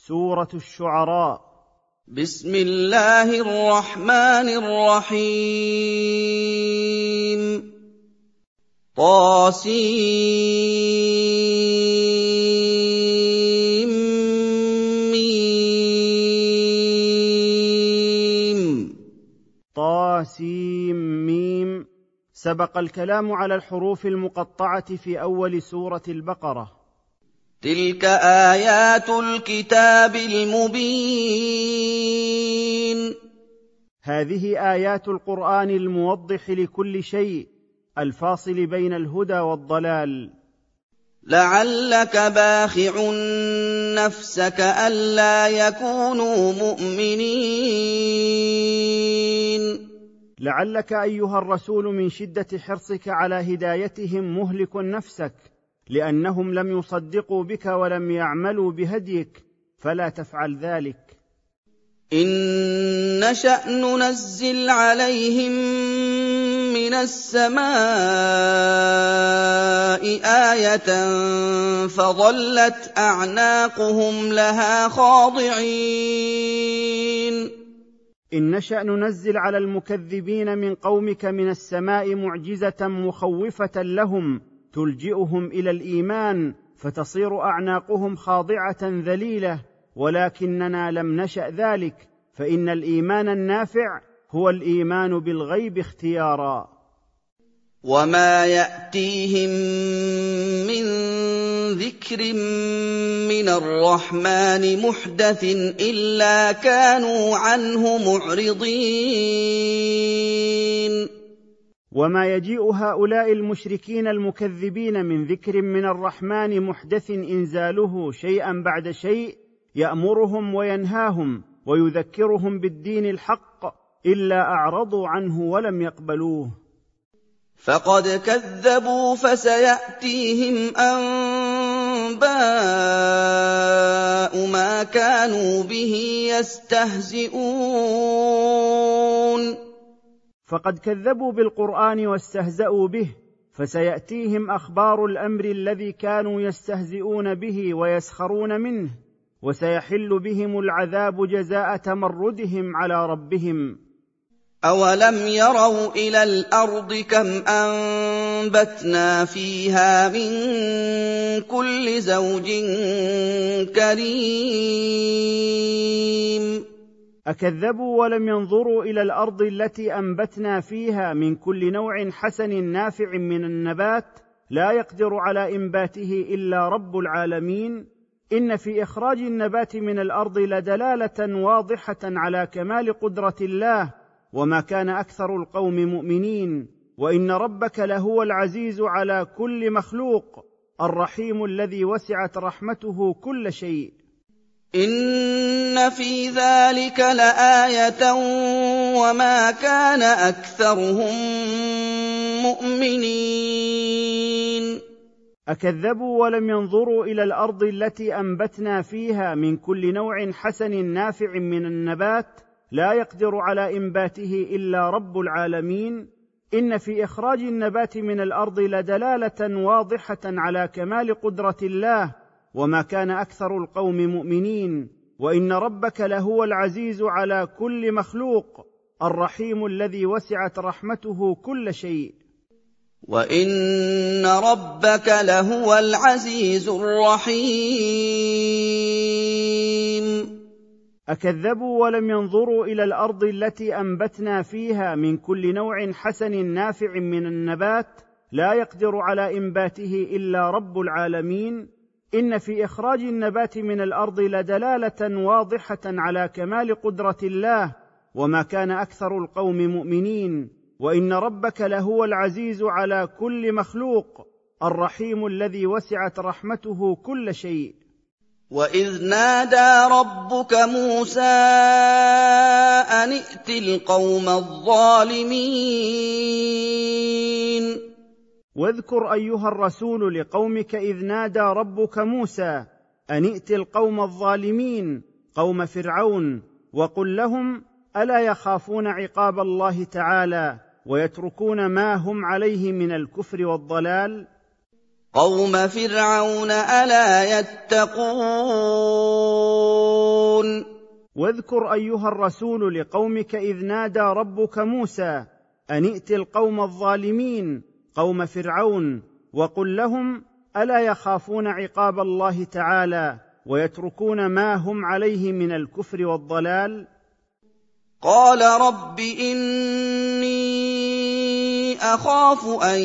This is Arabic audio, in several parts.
سورة الشعراء. بسم الله الرحمن الرحيم. طاسيم ميم. طاسيم ميم. سبق الكلام على الحروف المقطعة في أول سورة البقرة. تلك آيات الكتاب المبين. هذه آيات القرآن الموضح لكل شيء، الفاصل بين الهدى والضلال. لعلك باخع نفسك ألا يكونوا مؤمنين. لعلك أيها الرسول من شدة حرصك على هدايتهم مهلك نفسك، لأنهم لم يصدقوا بك ولم يعملوا بهديك، فلا تفعل ذلك. إن نشأ ننزل عليهم من السماء آية فظلت أعناقهم لها خاضعين. إن نشأ ننزل على المكذبين من قومك من السماء معجزة مخوفة لهم تلجئهم إلى الإيمان، فتصير أعناقهم خاضعة ذليلة، ولكننا لم نشأ ذلك، فإن الإيمان النافع هو الإيمان بالغيب اختيارا. وما يأتيهم من ذكر من الرحمن محدث إلا كانوا عنه معرضين. وما يجيء هؤلاء المشركين المكذبين من ذكر من الرحمن محدث إنزاله شيئا بعد شيء يأمرهم وينهاهم ويذكرهم بالدين الحق، إلا أعرضوا عنه ولم يقبلوه. فقد كذبوا فسيأتيهم أنباء ما كانوا به يستهزئون. فقد كذبوا بالقرآن واستهزأوا به، فسيأتيهم أخبار الأمر الذي كانوا يستهزئون به ويسخرون منه، وسيحل بهم العذاب جزاء تمردهم على ربهم. أولم يروا إلى الأرض كم أنبتنا فيها من كل زوج كريم. أكذبوا ولم ينظروا إلى الأرض التي أنبتنا فيها من كل نوع حسن نافع من النبات لا يقدر على إنباته إلا رب العالمين. إن في إخراج النبات من الأرض لدلالة واضحة على كمال قدرة الله، وما كان أكثر القوم مؤمنين. وإن ربك لهو العزيز على كل مخلوق، الرحيم الذي وسعت رحمته كل شيء. إن في ذلك لآية وما كان أكثرهم مؤمنين. أكذبوا ولم ينظروا إلى الأرض التي أنبتنا فيها من كل نوع حسن نافع من النبات لا يقدر على إنباته إلا رب العالمين. إن في إخراج النبات من الأرض لدلالة واضحة على كمال قدرة الله، وما كان أكثر القوم مؤمنين. وإن ربك لهو العزيز على كل مخلوق، الرحيم الذي وسعت رحمته كل شيء. وإن ربك لهو العزيز الرحيم. أكذبوا ولم ينظروا إلى الأرض التي أنبتنا فيها من كل نوع حسن نافع من النبات لا يقدر على إنباته إلا رب العالمين. إن في إخراج النبات من الأرض لدلالة واضحة على كمال قدرة الله، وما كان أكثر القوم مؤمنين. وإن ربك لهو العزيز على كل مخلوق، الرحيم الذي وسعت رحمته كل شيء. وإذ نادى ربك موسى أن ائت القوم الظالمين. واذكر أيها الرسول لقومك إذ نادى ربك موسى أن ائت القوم الظالمين، قوم فرعون، وقل لهم ألا يخافون عقاب الله تعالى ويتركون ما هم عليه من الكفر والضلال؟ قوم فرعون ألا يتقون واذكر أيها الرسول لقومك إذ نادى ربك موسى أن ائت القوم الظالمين قوم فرعون وقل لهم ألا يخافون عقاب الله تعالى ويتركون ما هم عليه من الكفر والضلال؟ قال رب إني أخاف أن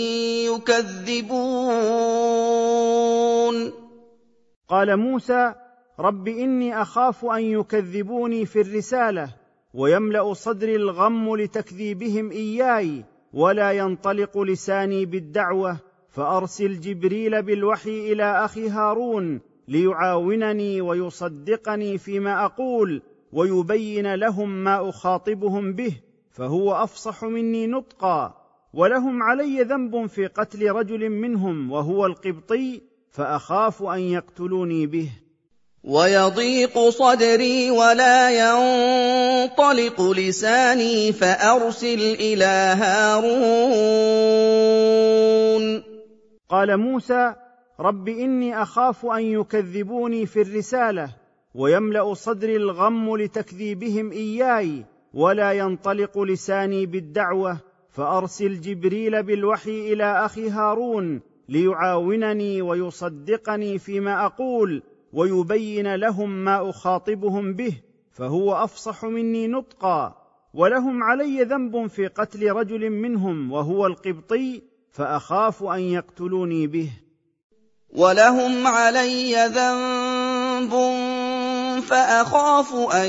يكذبون. قال موسى رب إني أخاف أن يكذبوني في الرسالة ويملأ صدري الغم لتكذيبهم إياي ولا ينطلق لساني بالدعوة، فأرسل جبريل بالوحي إلى أخي هارون ليعاونني ويصدقني فيما أقول ويبين لهم ما أخاطبهم به، فهو أفصح مني نطقا، ولهم علي ذنب في قتل رجل منهم وهو القبطي، فأخاف أن يقتلوني به. ويضيق صدري ولا ينطلق لساني فأرسل إلى هارون. قال موسى رب إني أخاف أن يكذبوني في الرسالة ويملأ صدري الغم لتكذيبهم إياي ولا ينطلق لساني بالدعوة، فأرسل جبريل بالوحي إلى أخي هارون ليعاونني ويصدقني فيما أقول ويبين لهم ما أخاطبهم به، فهو أفصح مني نطقا، ولهم علي ذنب في قتل رجل منهم وهو القبطي، فأخاف أن يقتلوني به. ولهم علي ذنب فأخاف أن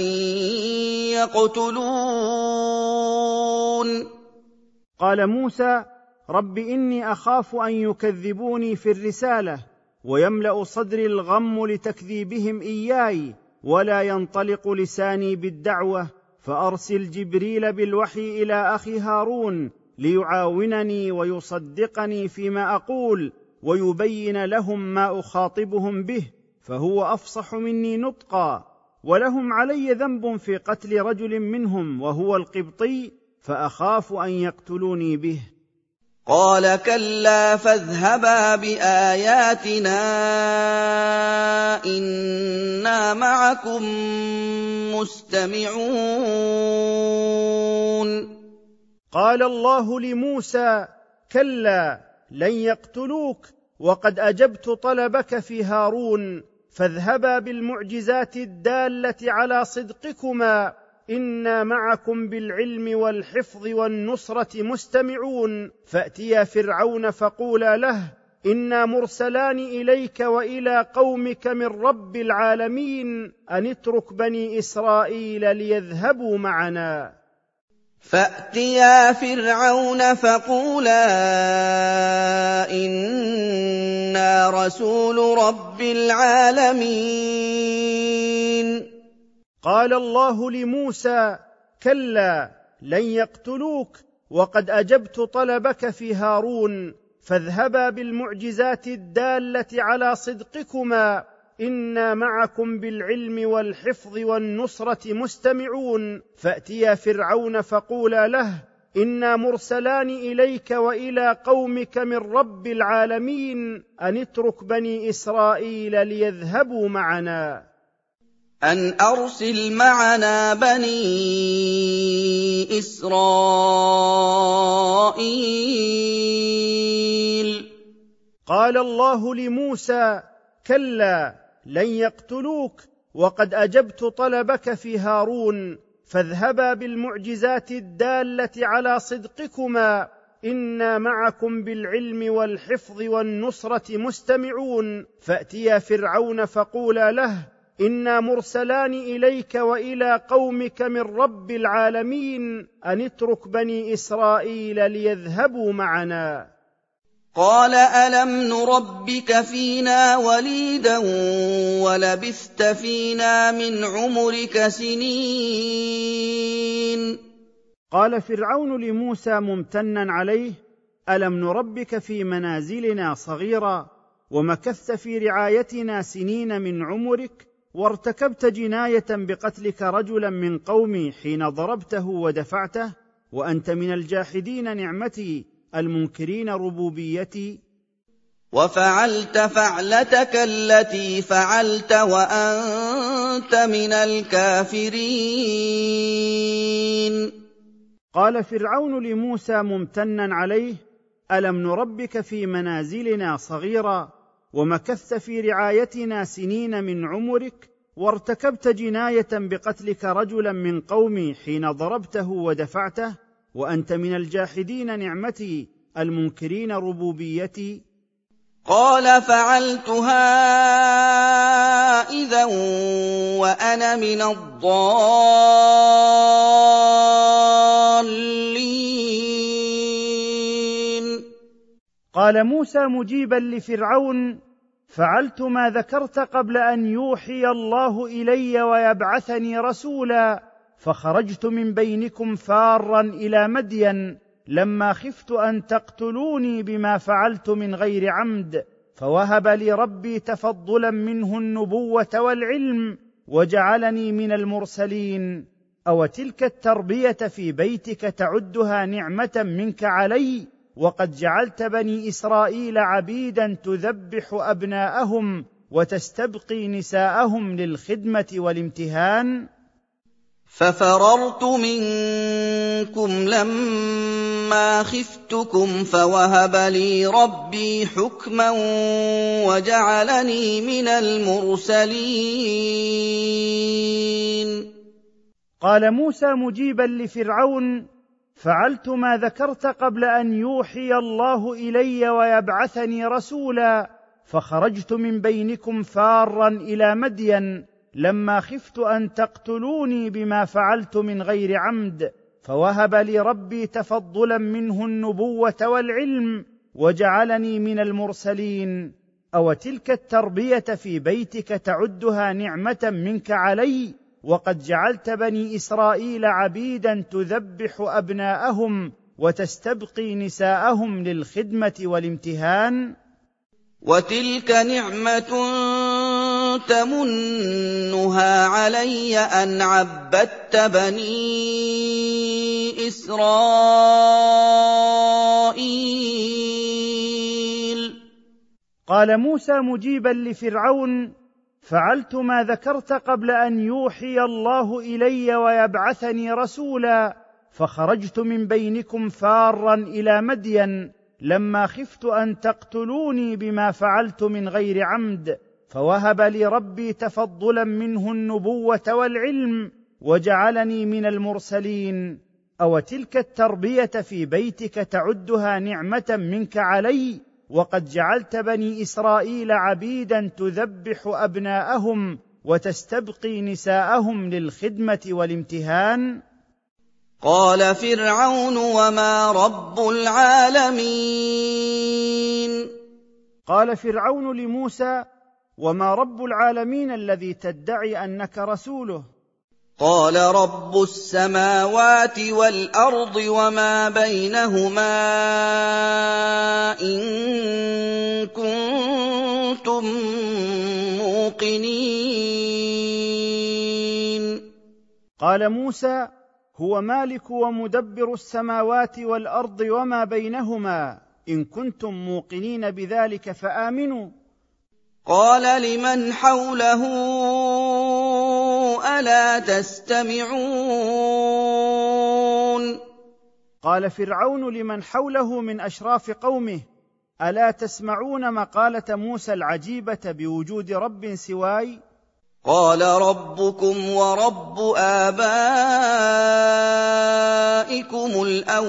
يقتلون. قال موسى رب إني أخاف أن يكذبوني في الرسالة ويملأ صدري الغم لتكذيبهم إياي ولا ينطلق لساني بالدعوة، فأرسل جبريل بالوحي إلى أخي هارون ليعاونني ويصدقني فيما أقول ويبين لهم ما أخاطبهم به، فهو أفصح مني نطقا، ولهم علي ذنب في قتل رجل منهم وهو القبطي، فأخاف أن يقتلوني به. قال كلا فاذهبا بآياتنا إنا معكم مستمعون. قال الله لموسى كلا لن يقتلوك وقد أجبت طلبك في هارون، فاذهبا بالمعجزات الدالة على صدقكما إنا معكم بالعلم والحفظ والنصرة مستمعون، فأتيا فرعون فقولا له إنا مرسلان إليك وإلى قومك من رب العالمين أن اترك بني إسرائيل ليذهبوا معنا. فأتيا فرعون فقولا إنا رسول رب العالمين. قال الله لموسى كلا لن يقتلوك وقد أجبت طلبك في هارون، فاذهبا بالمعجزات الدالة على صدقكما إنا معكم بالعلم والحفظ والنصرة مستمعون، فأتيا فرعون فقولا له إنا مرسلان إليك وإلى قومك من رب العالمين أن اترك بني إسرائيل ليذهبوا معنا. أن أرسل معنا بني إسرائيل. قال الله لموسى كلا لن يقتلوك وقد أجبت طلبك في هارون، فاذهبا بالمعجزات الدالة على صدقكما إنا معكم بالعلم والحفظ والنصرة مستمعون، فأتيا فرعون فقولا له إنا مرسلان إليك وإلى قومك من رب العالمين أن اترك بني إسرائيل ليذهبوا معنا. قال ألم نربك فينا وليدا ولبثت فينا من عمرك سنين. قال فرعون لموسى ممتنا عليه ألم نربك في منازلنا صغيرا ومكثت في رعايتنا سنين من عمرك، وارتكبت جناية بقتلك رجلا من قومي حين ضربته ودفعته، وأنت من الجاحدين نعمتي المنكرين ربوبيتي. وَفَعَلْتَ فَعْلَتَكَ الَّتِي فَعَلْتَ وَأَنتَ مِنَ الْكَافِرِينَ. قال فرعون لموسى ممتنا عليه: ألم نربك في منازلنا صغيرا ومكثت في رعايتنا سنين من عمرك، وارتكبت جناية بقتلك رجلا من قومي حين ضربته ودفعته، وأنت من الجاحدين نعمتي المنكرين ربوبيتي؟ قال فعلتها إذا وأنا من الضالين. قال موسى مجيبا لفرعون: فعلت ما ذكرت قبل أن يوحي الله إلي ويبعثني رسولا، فخرجت من بينكم فارا إلى مدين لما خفت أن تقتلوني بما فعلت من غير عمد، فوهب لي ربي تفضلا منه النبوة والعلم وجعلني من المرسلين. أو تلك التربية في بيتك تعدها نعمة منك علي، وقد جعلت بني إسرائيل عبيدا تذبح أبناءهم وتستبقي نساءهم للخدمة والامتهان. ففررت منكم لما خفتكم فوهب لي ربي حكما وجعلني من المرسلين. قال موسى مجيبا لفرعون: فعلت ما ذكرت قبل أن يوحي الله إلي ويبعثني رسولا، فخرجت من بينكم فارا إلى مدين لما خفت أن تقتلوني بما فعلت من غير عمد، فوهب لي ربي تفضلا منه النبوة والعلم وجعلني من المرسلين. أو تلك التربية في بيتك تعدها نعمة منك علي، وقد جعلت بني إسرائيل عبيدا تذبح أبناءهم وتستبقي نساءهم للخدمة والامتهان. وتلك نعمة تمنها علي أن عبدت بني إسرائيل. قال موسى مجيبا لفرعون: فعلت ما ذكرت قبل أن يوحي الله إلي ويبعثني رسولا، فخرجت من بينكم فارا إلى مدين لما خفت أن تقتلوني بما فعلت من غير عمد، فوهب لي ربي تفضلا منه النبوة والعلم وجعلني من المرسلين. أو تلك التربية في بيتك تعدها نعمة منك علي، وقد جعلت بني إسرائيل عبيدا تذبح أبناءهم وتستبقي نساءهم للخدمة والامتهان. قال فرعون وما رب العالمين. قال فرعون لموسى: وما رب العالمين الذي تدعي أنك رسوله؟ قال رب السماوات والأرض وما بينهما إن كنتم موقنين. قال موسى: هو مالك ومدبر السماوات والأرض وما بينهما، إن كنتم موقنين بذلك فآمنوا. قال لمن حوله ألا تستمعون. قال فرعون لمن حوله من أشراف قومه: ألا تسمعون مقالة موسى العجيبة بوجود رب سواي؟ قال ربكم ورب آبائكم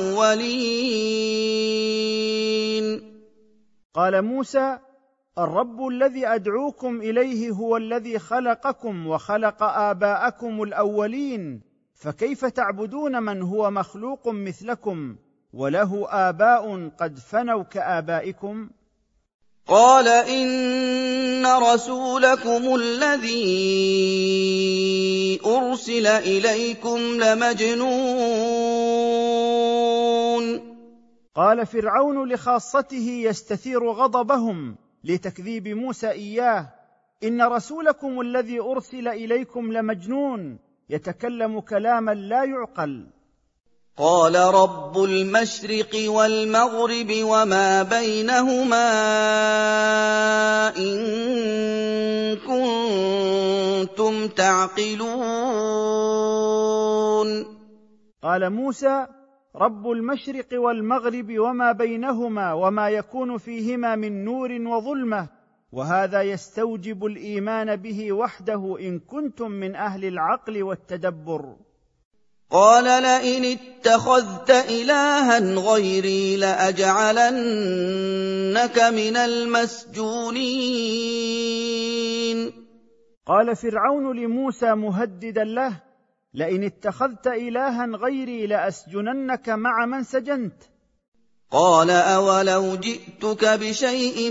الأولين. قال موسى: الرب الذي أدعوكم إليه هو الذي خلقكم وخلق آباءكم الأولين، فكيف تعبدون من هو مخلوق مثلكم وله آباء قد فنوا كآبائكم؟ قال إن رسولكم الذي أرسل إليكم لمجنون. قال فرعون لخاصته يستثير غضبهم لتكذيب موسى إياه: إن رسولكم الذي أرسل إليكم لمجنون، يتكلم كلاما لا يعقل. قَالَ رَبُّ الْمَشْرِقِ وَالْمَغْرِبِ وَمَا بَيْنَهُمَا إِن كُنتُمْ تَعْقِلُونَ قال موسى: رب المشرق والمغرب وما بينهما وما يكون فيهما من نور وظلمة، وهذا يستوجب الإيمان به وحده إن كنتم من أهل العقل والتدبر. قَالَ لَئِنِ اتَّخَذْتَ إِلَٰهًا غَيْرِي لَأَجْعَلَنَّكَ مِنَ الْمَسْجُونِينَ قال فرعون لموسى مهددا له: لئن اتخذت إلها غيري لأسجننك مع من سجنت. قَالَ أَوَلَوْ جِئْتُكَ بِشَيْءٍ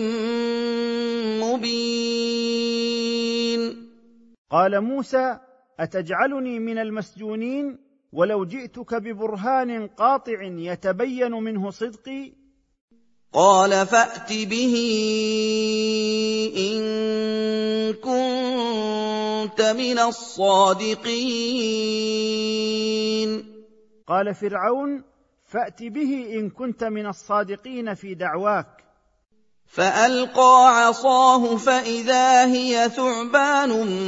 مُّبِينٍ قال موسى: أتجعلني من المسجونين ولو جئتك ببرهان قاطع يتبين منه صدقي؟ قَالَ فَأْتِ بِهِ إِن كُنتَ مِنَ الصَّادِقِينَ قال فرعون: فأت به إن كنت من الصادقين في دعواك. فألقى عصاه فإذا هي ثعبان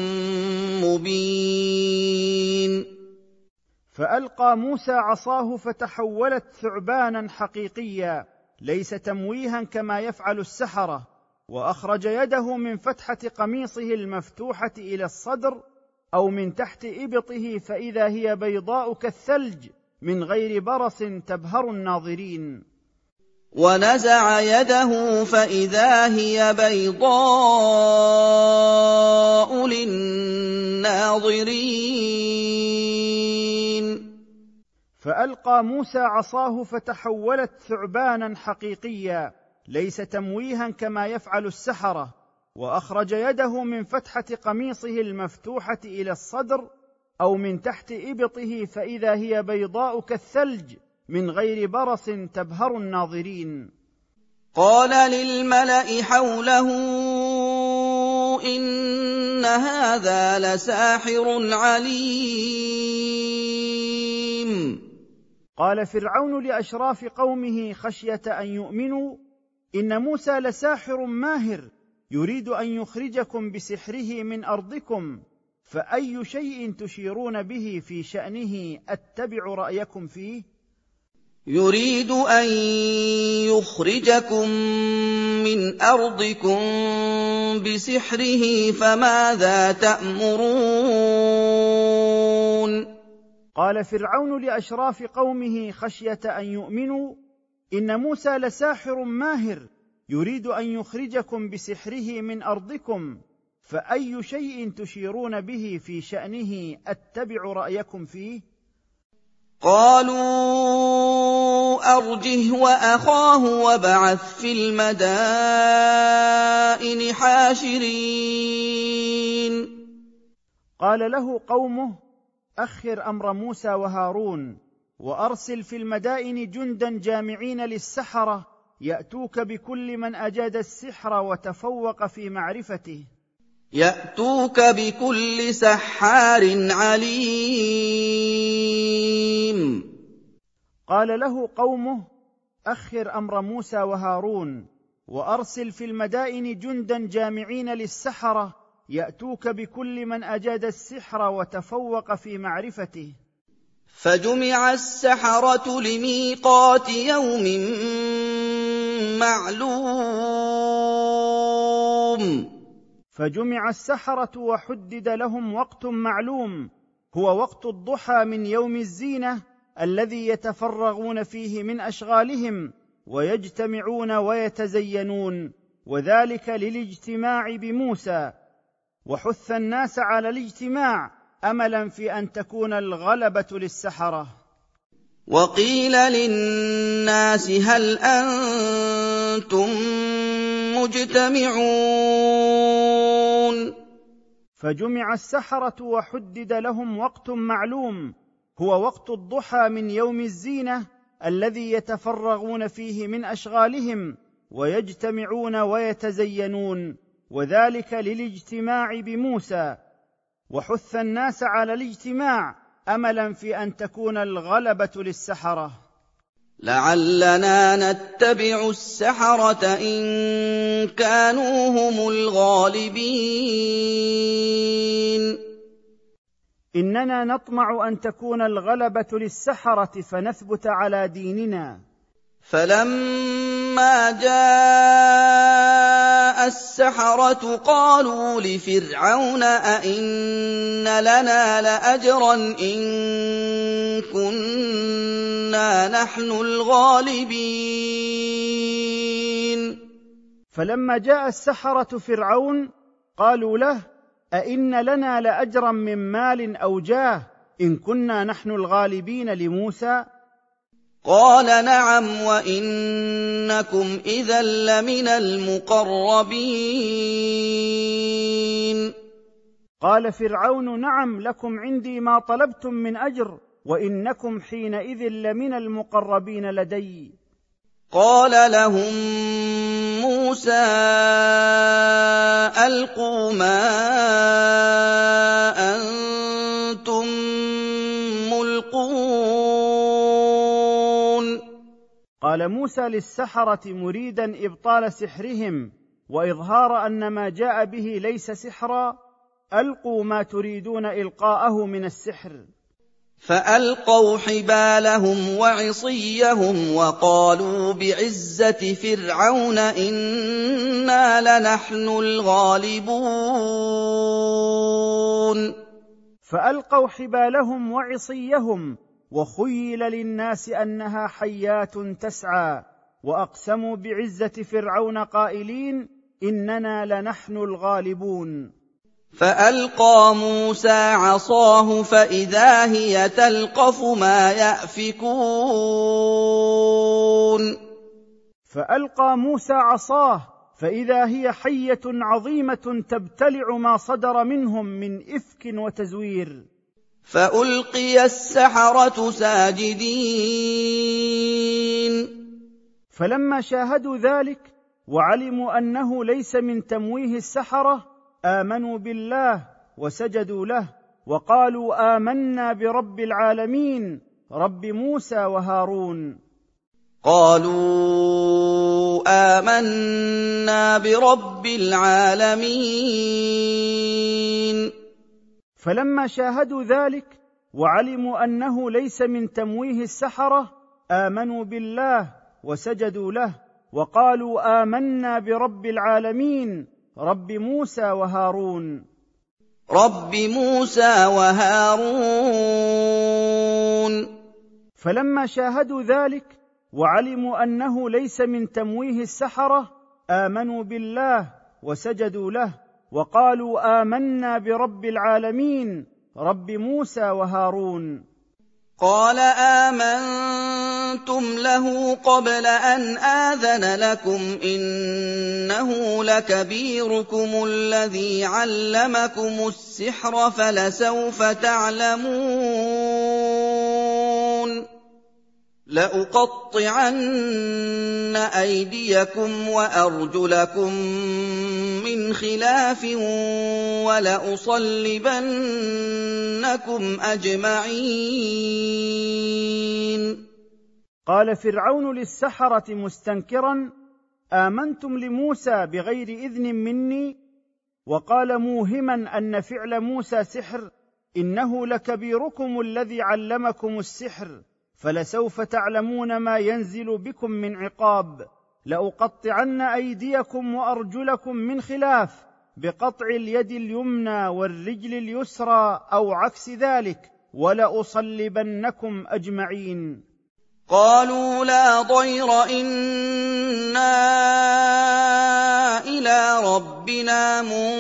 مبين. فألقى موسى عصاه فتحولت ثعبانا حقيقيا ليس تمويها كما يفعل السحرة، وأخرج يده من فتحة قميصه المفتوحة إلى الصدر أو من تحت إبطه فإذا هي بيضاء كالثلج من غير برص تبهر الناظرين. ونزع يده فإذا هي بيضاء للناظرين. فألقى موسى عصاه فتحولت ثعبانا حقيقيا ليس تمويها كما يفعل السحرة، وأخرج يده من فتحة قميصه المفتوحة إلى الصدر أو من تحت إبطه فإذا هي بيضاء كالثلج من غير برص تبهر الناظرين. قال للملأ حوله إن هذا لساحر عليم. قال فرعون لأشراف قومه خشية أن يؤمنوا: إن موسى لساحر ماهر يريد أن يخرجكم بسحره من أرضكم، فأي شيء تشيرون به في شأنه أتبع رأيكم فيه؟ يريد أن يخرجكم من أرضكم بسحره فماذا تأمرون؟ قال فرعون لأشراف قومه خشية أن يؤمنوا: إن موسى لساحر ماهر يريد أن يخرجكم بسحره من أرضكم، فأي شيء تشيرون به في شأنه أتبع رأيكم فيه؟ قالوا أرجه وأخاه وابعث في المدائن حاشرين. قال له قومه: أخر أمر موسى وهارون، وأرسل في المدائن جندا جامعين للسحرة يأتوك بكل من أجاد السحر وتفوق في معرفته. يأتوك بكل سحار عليم. قال له قومه: أخر أمر موسى وهارون، وأرسل في المدائن جندا جامعين للسحرة يأتوك بكل من أجاد السحر وتفوق في معرفته. فجمع السحرة لميقات يوم معلوم. فجمع السحرة وحدد لهم وقت معلوم، هو وقت الضحى من يوم الزينة الذي يتفرغون فيه من أشغالهم ويجتمعون ويتزينون، وذلك للاجتماع بموسى. وحث الناس على الاجتماع أملا في أن تكون الغلبة للسحرة. وقيل للناس هل أنتم مجتمعون؟ فجمع السحرة وحدد لهم وقت معلوم، هو وقت الضحى من يوم الزينة الذي يتفرغون فيه من أشغالهم ويجتمعون ويتزينون، وذلك للاجتماع بموسى. وحث الناس على الاجتماع املا في ان تكون الغلبه للسحره. لعلنا نتبع السحرة إن كانوا هم الغالبين. إننا نطمع أن تكون الغلبة للسحرة فنثبت على ديننا. فلما جاء السحرة قالوا لفرعون أئن لنا لأجرا إن كنا نحن الغالبين. فلما جاء السحرة فرعون قالوا له أئن لنا لأجرا من مال أو جاه إن كنا نحن الغالبين لموسى؟ قال نعم وإنكم إذا لمن المقربين. قال فرعون نعم لكم عندي ما طلبتم من أجر وإنكم حينئذ لمن المقربين لدي. قال لهم موسى ألقوا ما أنتم ملقون. قال موسى للسحرة مريدا إبطال سحرهم وإظهار أن ما جاء به ليس سحرا: ألقوا ما تريدون إلقاءه من السحر. فألقوا حبالهم وعصيهم وقالوا بعزة فرعون إنا لنحن الغالبون. فألقوا حبالهم وعصيهم وخيل للناس أنها حيات تسعى، وأقسموا بعزة فرعون قائلين إننا لنحن الغالبون. فألقى موسى عصاه فإذا هي تلقف ما يأفكون. فألقى موسى عصاه فإذا هي حية عظيمة تبتلع ما صدر منهم من إفك وتزوير. فألقي السحرة ساجدين. فلما شاهدوا ذلك وعلموا أنه ليس من تمويه السحرة آمنوا بالله وسجدوا له وقالوا آمنا برب العالمين رب موسى وهارون. قالوا آمنا برب العالمين. فلما شاهدوا ذلك وعلموا أنه ليس من تمويه السحرة آمنوا بالله وسجدوا له وقالوا آمنا برب العالمين رب موسى وهارون. رب موسى وهارون. فلما شاهدوا ذلك وعلموا أنه ليس من تمويه السحرة آمنوا بالله وسجدوا له وقالوا آمنا برب العالمين رب موسى وهارون. قال آمنتم له قبل أن آذن لكم إنه لكبيركم الذي علمكم السحر فلسوف تعلمون. لأقطعن أيديكم وأرجلكم من خلاف ولأصلبنكم أجمعين. قال فرعون للسحرة مستنكرا: آمنتم لموسى بغير إذن مني؟ وقال موهما أن فعل موسى سحر: إنه لكبيركم الذي علمكم السحر فلسوف تعلمون ما ينزل بكم من عقاب. لأقطعن أيديكم وأرجلكم من خلاف بقطع اليد اليمنى والرجل اليسرى أو عكس ذلك ولأصلبنكم أجمعين. قالوا لا ضير إنا إلى ربنا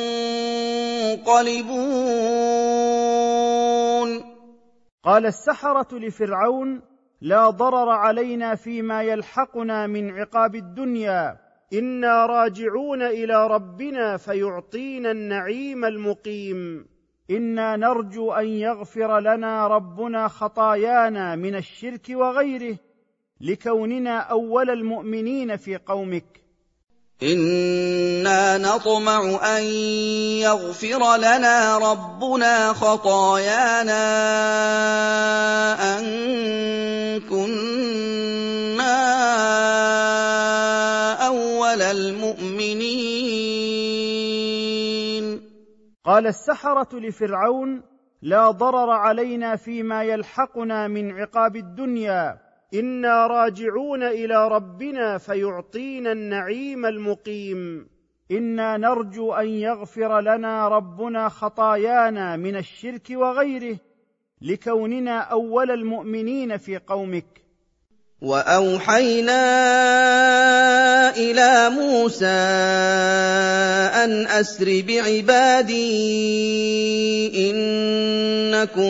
منقلبون. قال السحرة لفرعون: لا ضرر علينا فيما يلحقنا من عقاب الدنيا، إنا راجعون إلى ربنا فيعطينا النعيم المقيم. إنا نرجو أن يغفر لنا ربنا خطايانا من الشرك وغيره لكوننا أول المؤمنين في قومك. إِنَّا نَطْمَعُ أَن يَغْفِرَ لَنَا رَبُّنَا خَطَايَانَا أَن كُنَّا أَوَّلَ الْمُؤْمِنِينَ. قال السحرة لفرعون: لا ضرر علينا فيما يلحقنا من عقاب الدنيا، إنا راجعون إلى ربنا فيعطينا النعيم المقيم. إنا نرجو أن يغفر لنا ربنا خطايانا من الشرك وغيره، لكوننا أول المؤمنين في قومك. وَأَوْحَيْنَا إِلَىٰ مُوسَىٰ أَنْ أَسْرِ بِعِبَادِي إِنَّكُم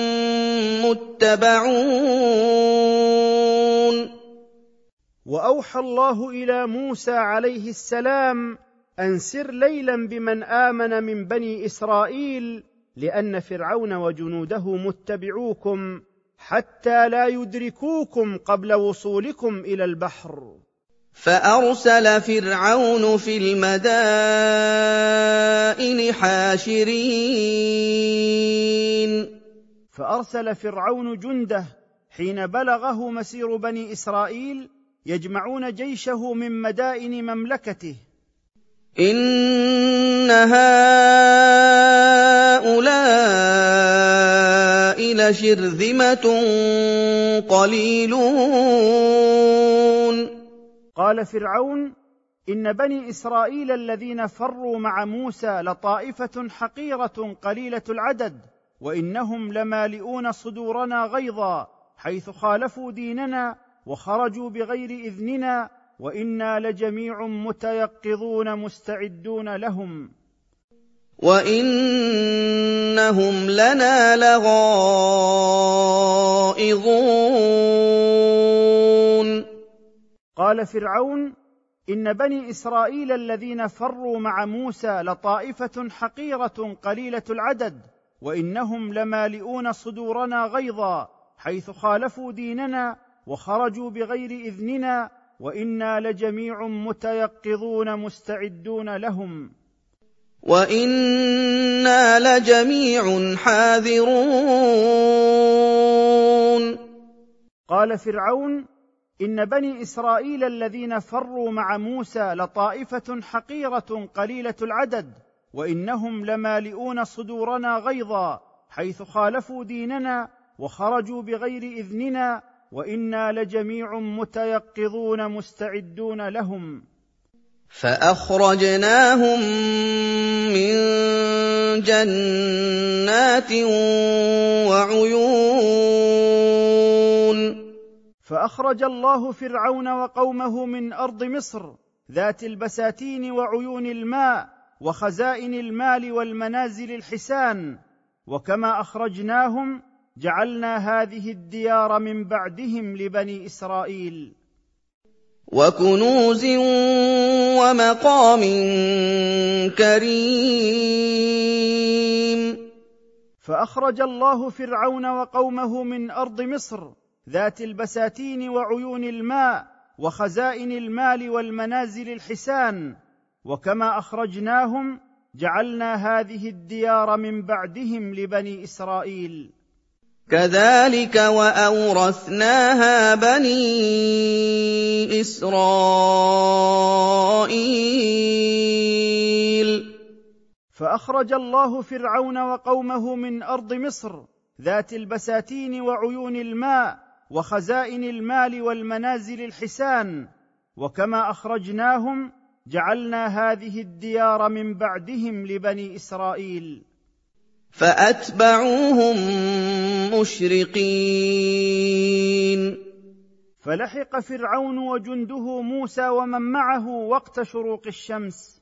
مُّتَّبَعُونَ. وأوحى الله إلى موسى عليه السلام أن سر ليلا بمن آمن من بني إسرائيل، لأن فرعون وجنوده متبعوكم حتى لا يدركوكم قبل وصولكم إلى البحر. فأرسل فرعون في المدائن حاشرين. فأرسل فرعون جنده حين بلغه مسير بني إسرائيل يجمعون جيشه من مدائن مملكته. إن هؤلاء لشرذمة قليلون. قال فرعون: إن بني إسرائيل الذين فروا مع موسى لطائفة حقيرة قليلة العدد، وإنهم لمالئون صدورنا غيظا حيث خالفوا ديننا وخرجوا بغير إذننا، وإنا لجميع متيقظون مستعدون لهم، وإنهم لنا لغائظون. قال فرعون: إن بني إسرائيل الذين فروا مع موسى لطائفة حقيرة قليلة العدد، وإنهم لمالئون صدورنا غيظا حيث خالفوا ديننا وخرجوا بغير إذننا، وإنا لجميع متيقظون مستعدون لهم، وإنا لجميع حاذرون. قال فرعون: إن بني إسرائيل الذين فروا مع موسى لطائفة حقيرة قليلة العدد، وإنهم لمالئون صدورنا غيظا حيث خالفوا ديننا وخرجوا بغير إذننا، وإنا لجميع متيقظون مستعدون لهم. فأخرجناهم من جنات وعيون. فأخرج الله فرعون وقومه من أرض مصر ذات البساتين وعيون الماء وخزائن المال والمنازل الحسان، وكما أخرجناهم جعلنا هذه الديار من بعدهم لبني إسرائيل. وكنوز ومقام كريم. فأخرج الله فرعون وقومه من أرض مصر ذات البساتين وعيون الماء وخزائن المال والمنازل الحسان، وكما أخرجناهم جعلنا هذه الديار من بعدهم لبني إسرائيل. كذلك وأورثناها بني إسرائيل. فأخرج الله فرعون وقومه من أرض مصر ذات البساتين وعيون الماء وخزائن المال والمنازل الحسان، وكما أخرجناهم جعلنا هذه الديار من بعدهم لبني إسرائيل. فأتبعوهم مشرقين. فلحق فرعون وجنده موسى ومن معه وقت شروق الشمس.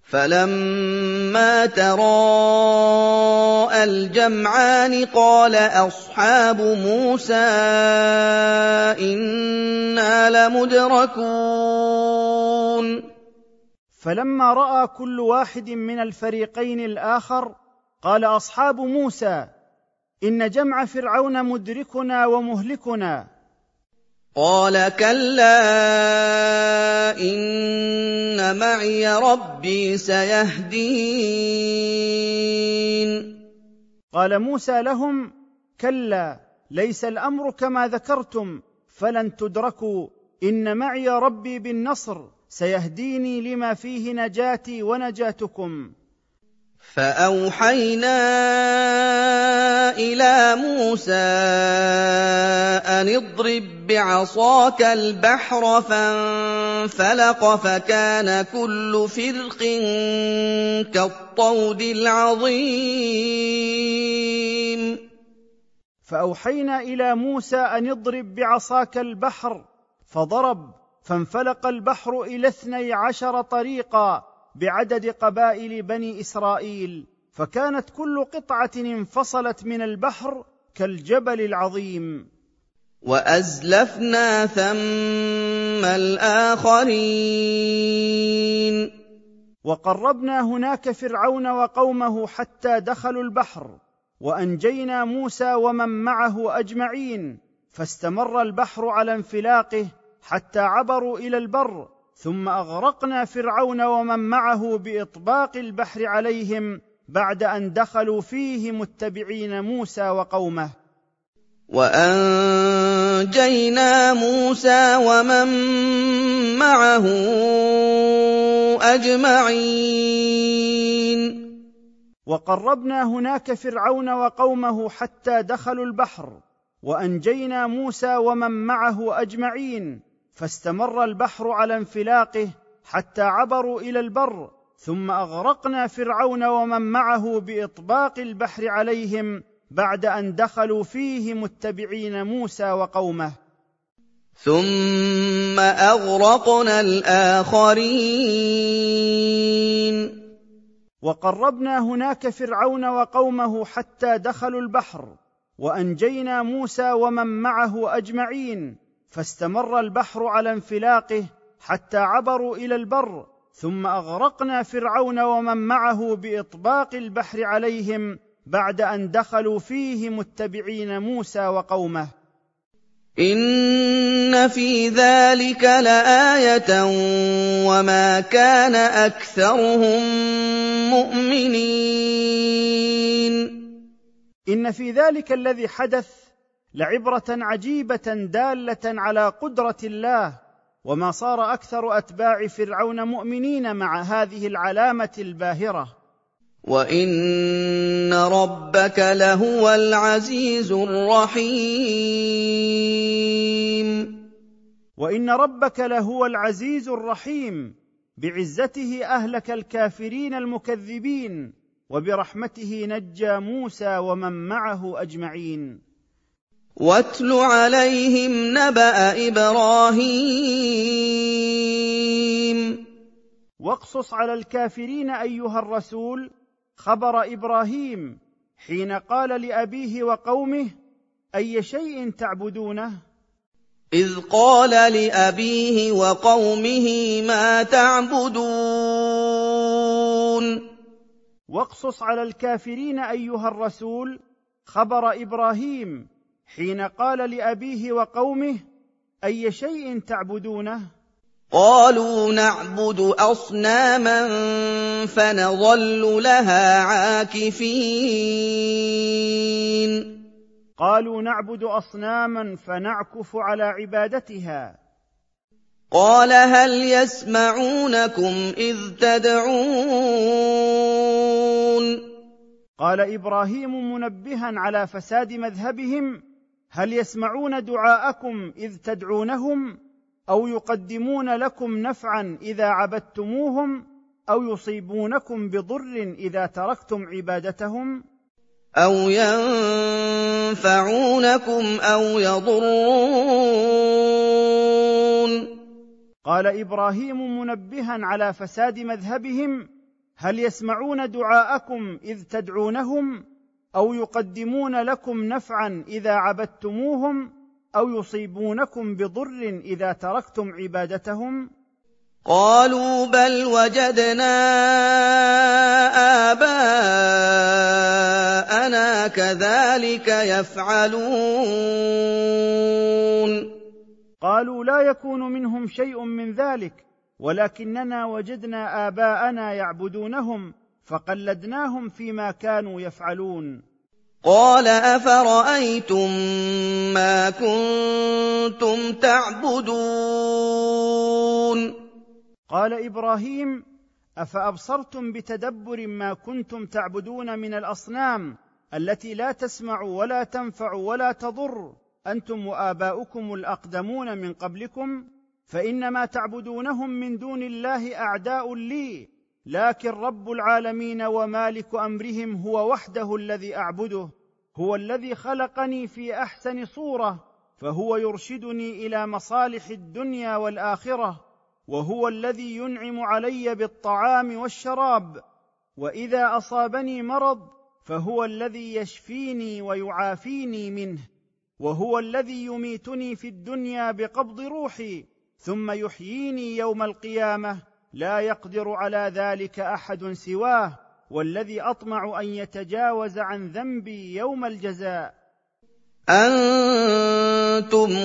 فلما تراءى الجمعان قال أصحاب موسى إنا لمدركون. فلما رأى كل واحد من الفريقين الآخر قال أصحاب موسى: إن جمع فرعون مدركنا ومهلكنا. قَالَ كَلَّا إِنَّ مَعِيَ رَبِّي سَيَهْدِينِ قال موسى لهم: كلا، ليس الأمر كما ذكرتم، فلن تدركوا، إن معي ربي بالنصر، سيهديني لما فيه نجاتي ونجاتكم. فَأَوْحَيْنَا إِلَىٰ مُوسَىٰ أَنِ اضْرِب بِّعَصَاكَ الْبَحْرَ ۖ فَانفَلَقَ فَكَانَ كُلُّ فِرْقٍ كَالطَّوْدِ الْعَظِيمِ فأوحينا إلى موسى أن اضرب بعصاك البحر، فضرب، فانفلق البحر إلى 12 طريقا بعدد قبائل بني إسرائيل، فكانت كل قطعة انفصلت من البحر كالجبل العظيم. وَأَزْلَفْنَا ثَمَّ الْآخَرِينَ وقربنا هناك فرعون وقومه حتى دخلوا البحر، وأنجينا موسى ومن معه أجمعين، فاستمر البحر على انفلاقه حتى عبروا إلى البر، ثم أغرقنا فرعون ومن معه بإطباق البحر عليهم بعد أن دخلوا فيه متبعين موسى وقومه. وَأَنجَيْنَا مُوسَىٰ وَمَن مَّعَهُ أَجْمَعِينَ وقربنا هناك فرعون وقومه حتى دخلوا البحر، وأنجينا موسى ومن معه أجمعين، فاستمر البحر على انفلاقه حتى عبروا إلى البر، ثم أغرقنا فرعون ومن معه بإطباق البحر عليهم بعد أن دخلوا فيه متبعين موسى وقومه. ثُمَّ أَغْرَقْنَا الْآخَرِينَ وقربنا هناك فرعون وقومه حتى دخلوا البحر، وأنجينا موسى ومن معه أجمعين، فاستمر البحر على انفلاقه حتى عبروا إلى البر، ثم أغرقنا فرعون ومن معه بإطباق البحر عليهم بعد أن دخلوا فيه متبعين موسى وقومه. إِنَّ فِي ذَٰلِكَ لَآيَةً وَمَا كَانَ أَكْثَرُهُم مُّؤْمِنِينَ إن في ذلك الذي حدث لعبرة عجيبة دالة على قدرة الله، وما صار أكثر أتباع فرعون مؤمنين مع هذه العلامة الباهرة. وَإِنَّ رَبَّكَ لَهُوَ الْعَزِيزُ الرَّحِيمُ وإن ربك لهو العزيز الرحيم، بعزته أهلك الكافرين المكذبين، وبرحمته نجى موسى ومن معه أجمعين. وَاتْلُ عَلَيْهِمْ نَبَأَ إِبْرَاهِيمَ واقصص على الكافرين أيها الرسول خبر إبراهيم حين قال لأبيه وقومه: أي شيء تعبدونه؟ إِذْ قَالَ لِأَبِيهِ وَقَوْمِهِ مَا تَعْبُدُونَ واقصص على الكافرين أيها الرسول خبر إبراهيم حين قال لأبيه وقومه: أي شيء تعبدونه؟ قَالُوا نَعْبُدُ أَصْنَامًا فَنَظَلُّ لَهَا عَاكِفِينَ قالوا نعبد أصناما فنعكف على عبادتها. قَالَ هَلْ يَسْمَعُونَكُمْ إِذْ تَدْعُونَ قال إبراهيم منبها على فساد مذهبهم: هل يسمعون دعاءكم إذ تدعونهم، أو يقدمون لكم نفعا إذا عبدتموهم، أو يصيبونكم بضر إذا تركتم عبادتهم، أَوْ يَنفَعُونَكُمْ أَوْ يَضُرُّونَ قال إبراهيم منبها على فساد مذهبهم: هل يسمعون دعاءكم إذ تدعونهم، أو يقدمون لكم نفعا إذا عبدتموهم، أو يصيبونكم بضر إذا تركتم عبادتهم؟ قَالُوا بَلْ وَجَدْنَا آبَاءَنَا كَذَٰلِكَ يَفْعَلُونَ قالوا: لا يكون منهم شيء من ذلك، ولكننا وجدنا آباءنا يعبدونهم فقلدناهم فيما كانوا يفعلون. قال أفرأيتم ما كنتم تعبدون. قال إبراهيم: أفأبصرتم بتدبر ما كنتم تعبدون من الأصنام التي لا تسمع ولا تنفع ولا تضر، أنتم وآباؤكم الأقدمون من قبلكم، فإنما تعبدونهم من دون الله أعداء لي، لكن رب العالمين ومالك أمرهم هو وحده الذي أعبده، هو الذي خلقني في أحسن صورة، فهو يرشدني إلى مصالح الدنيا والآخرة، وهو الذي ينعم علي بالطعام والشراب، وإذا أصابني مرض فهو الذي يشفيني ويعافيني منه، وهو الذي يميتني في الدنيا بقبض روحي ثم يحييني يوم القيامة، لا يقدر على ذلك أحد سواه، والذي أطمع أن يتجاوز عن ذنبي يوم الجزاء. أنتم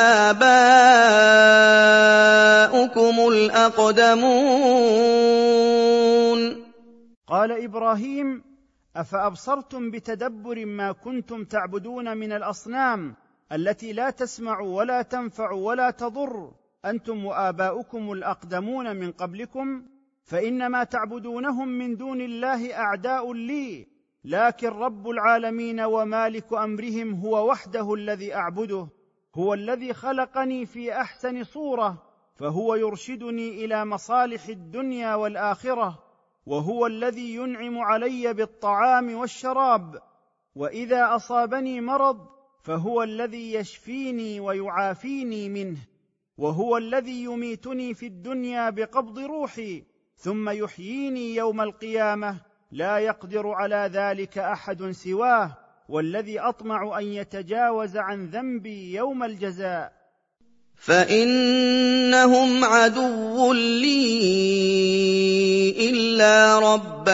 وآباؤكم الأقدمون. قال إبراهيم: أفأبصرتم بتدبر ما كنتم تعبدون من الأصنام التي لا تسمع ولا تنفع ولا تضر، أنتم وآباؤكم الأقدمون من قبلكم، فإنما تعبدونهم من دون الله أعداء لي، لكن رب العالمين ومالك أمرهم هو وحده الذي أعبده، هو الذي خلقني في أحسن صورة، فهو يرشدني إلى مصالح الدنيا والآخرة، وهو الذي ينعم علي بالطعام والشراب، وإذا أصابني مرض فهو الذي يشفيني ويعافيني منه، وهو الذي يميتني في الدنيا بقبض روحي ثم يحييني يوم القيامة، لا يقدر على ذلك أحد سواه، والذي أطمع أن يتجاوز عن ذنبي يوم الجزاء. فإنهم عدو لي إلا رب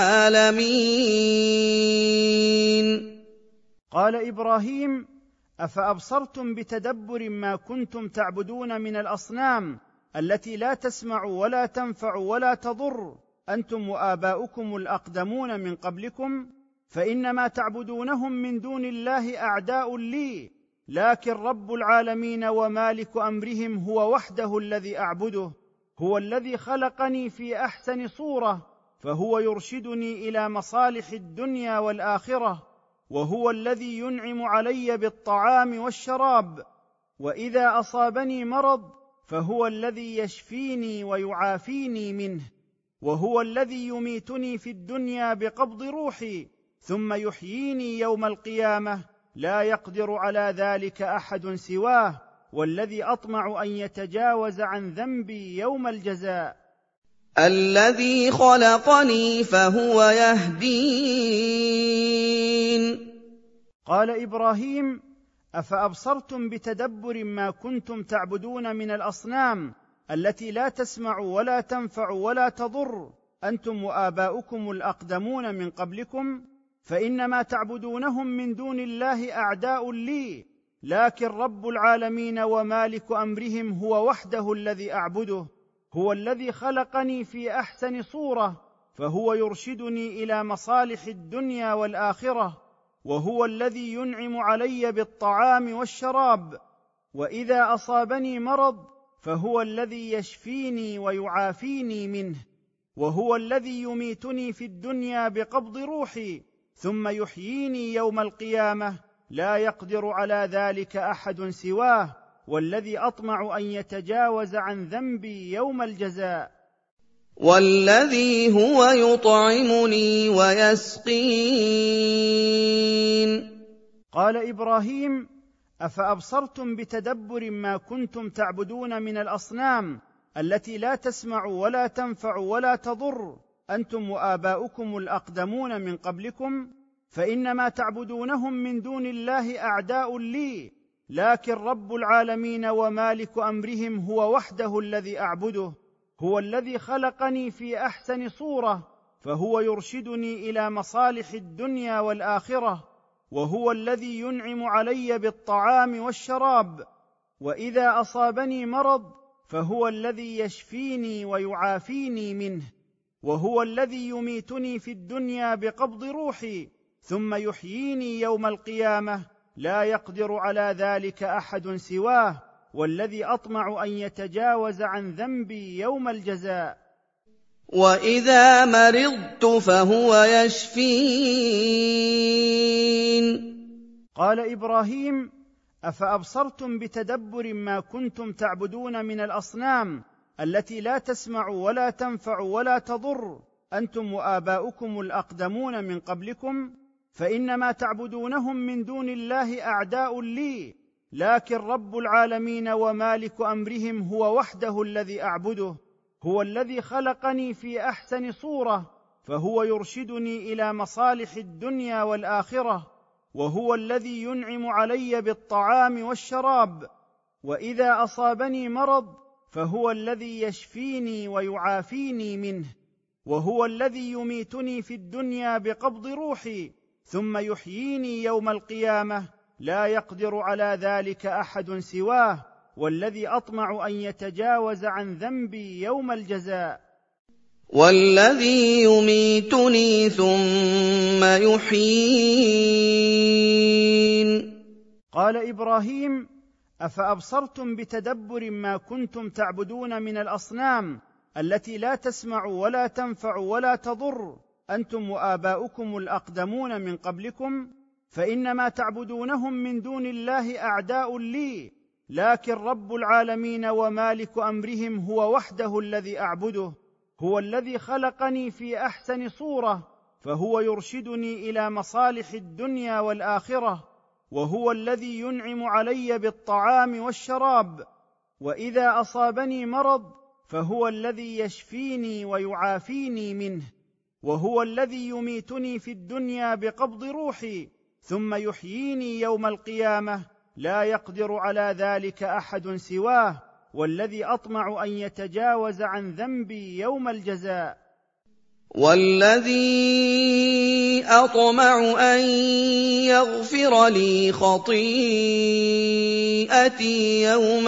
العالمين. قال إبراهيم: أفأبصرتم بتدبر ما كنتم تعبدون من الأصنام التي لا تسمع ولا تنفع ولا تضر، أنتم وآباؤكم الأقدمون من قبلكم، فإنما تعبدونهم من دون الله أعداء لي، لكن رب العالمين ومالك أمرهم هو وحده الذي أعبده، هو الذي خلقني في أحسن صورة، فهو يرشدني إلى مصالح الدنيا والآخرة، وهو الذي ينعم علي بالطعام والشراب، وإذا أصابني مرض فهو الذي يشفيني ويعافيني منه، وهو الذي يميتني في الدنيا بقبض روحي ثم يحييني يوم القيامة، لا يقدر على ذلك أحد سواه، والذي أطمع أن يتجاوز عن ذنبي يوم الجزاء. الذي خلقني فهو يهدين. قال إبراهيم: أفأبصرتم بتدبر ما كنتم تعبدون من الأصنام التي لا تسمع ولا تنفع ولا تضر، أنتم وآباؤكم الأقدمون من قبلكم، فإنما تعبدونهم من دون الله أعداء لي، لكن رب العالمين ومالك أمرهم هو وحده الذي أعبده، هو الذي خلقني في أحسن صورة، فهو يرشدني إلى مصالح الدنيا والآخرة، وهو الذي ينعم علي بالطعام والشراب، وإذا أصابني مرض فهو الذي يشفيني ويعافيني منه، وهو الذي يميتني في الدنيا بقبض روحي ثم يحييني يوم القيامة، لا يقدر على ذلك أحد سواه، والذي أطمع أن يتجاوز عن ذنبي يوم الجزاء. والذي هو يطعمني ويسقين. قال إبراهيم: أفأبصرتم بتدبر ما كنتم تعبدون من الأصنام التي لا تسمع ولا تنفع ولا تضر، أنتم وآباؤكم الأقدمون من قبلكم، فإنما تعبدونهم من دون الله أعداء لي، لكن رب العالمين ومالك أمرهم هو وحده الذي أعبده، هو الذي خلقني في أحسن صورة، فهو يرشدني إلى مصالح الدنيا والآخرة، وهو الذي ينعم علي بالطعام والشراب، وإذا أصابني مرض فهو الذي يشفيني ويعافيني منه، وهو الذي يميتني في الدنيا بقبض روحي ثم يحييني يوم القيامة، لا يقدر على ذلك أحد سواه، والذي أطمع أن يتجاوز عن ذنبي يوم الجزاء. وإذا مرضت فهو يشفين. قال إبراهيم: أفأبصرتم بتدبر ما كنتم تعبدون من الأصنام التي لا تسمع ولا تنفع ولا تضر، أنتم وآباؤكم الأقدمون من قبلكم، فإنما تعبدونهم من دون الله أعداء لي، لكن رب العالمين ومالك أمرهم هو وحده الذي أعبده، هو الذي خلقني في أحسن صورة، فهو يرشدني إلى مصالح الدنيا والآخرة، وهو الذي ينعم علي بالطعام والشراب. وإذا أصابني مرض فهو الذي يشفيني ويعافيني منه، وهو الذي يميتني في الدنيا بقبض روحي ثم يحييني يوم القيامة، لا يقدر على ذلك أحد سواه، والذي أطمع أن يتجاوز عن ذنبي يوم الجزاء. والذي يميتني ثم يحيين. قال إبراهيم: أفأبصرتم بتدبر ما كنتم تعبدون من الأصنام التي لا تسمع ولا تنفع ولا تضر، أنتم وآباؤكم الأقدمون من قبلكم، فإنما تعبدونهم من دون الله أعداء لي، لكن رب العالمين ومالك أمرهم هو وحده الذي أعبده، هو الذي خلقني في أحسن صورة، فهو يرشدني إلى مصالح الدنيا والآخرة، وهو الذي ينعم علي بالطعام والشراب. وإذا أصابني مرض فهو الذي يشفيني ويعافيني منه، وهو الذي يميتني في الدنيا بقبض روحي ثم يحييني يوم القيامة، لا يقدر على ذلك أحد سواه، والذي أطمع أن يتجاوز عن ذنبي يوم الجزاء. والذي أطمع أن يغفر لي خطيئتي يوم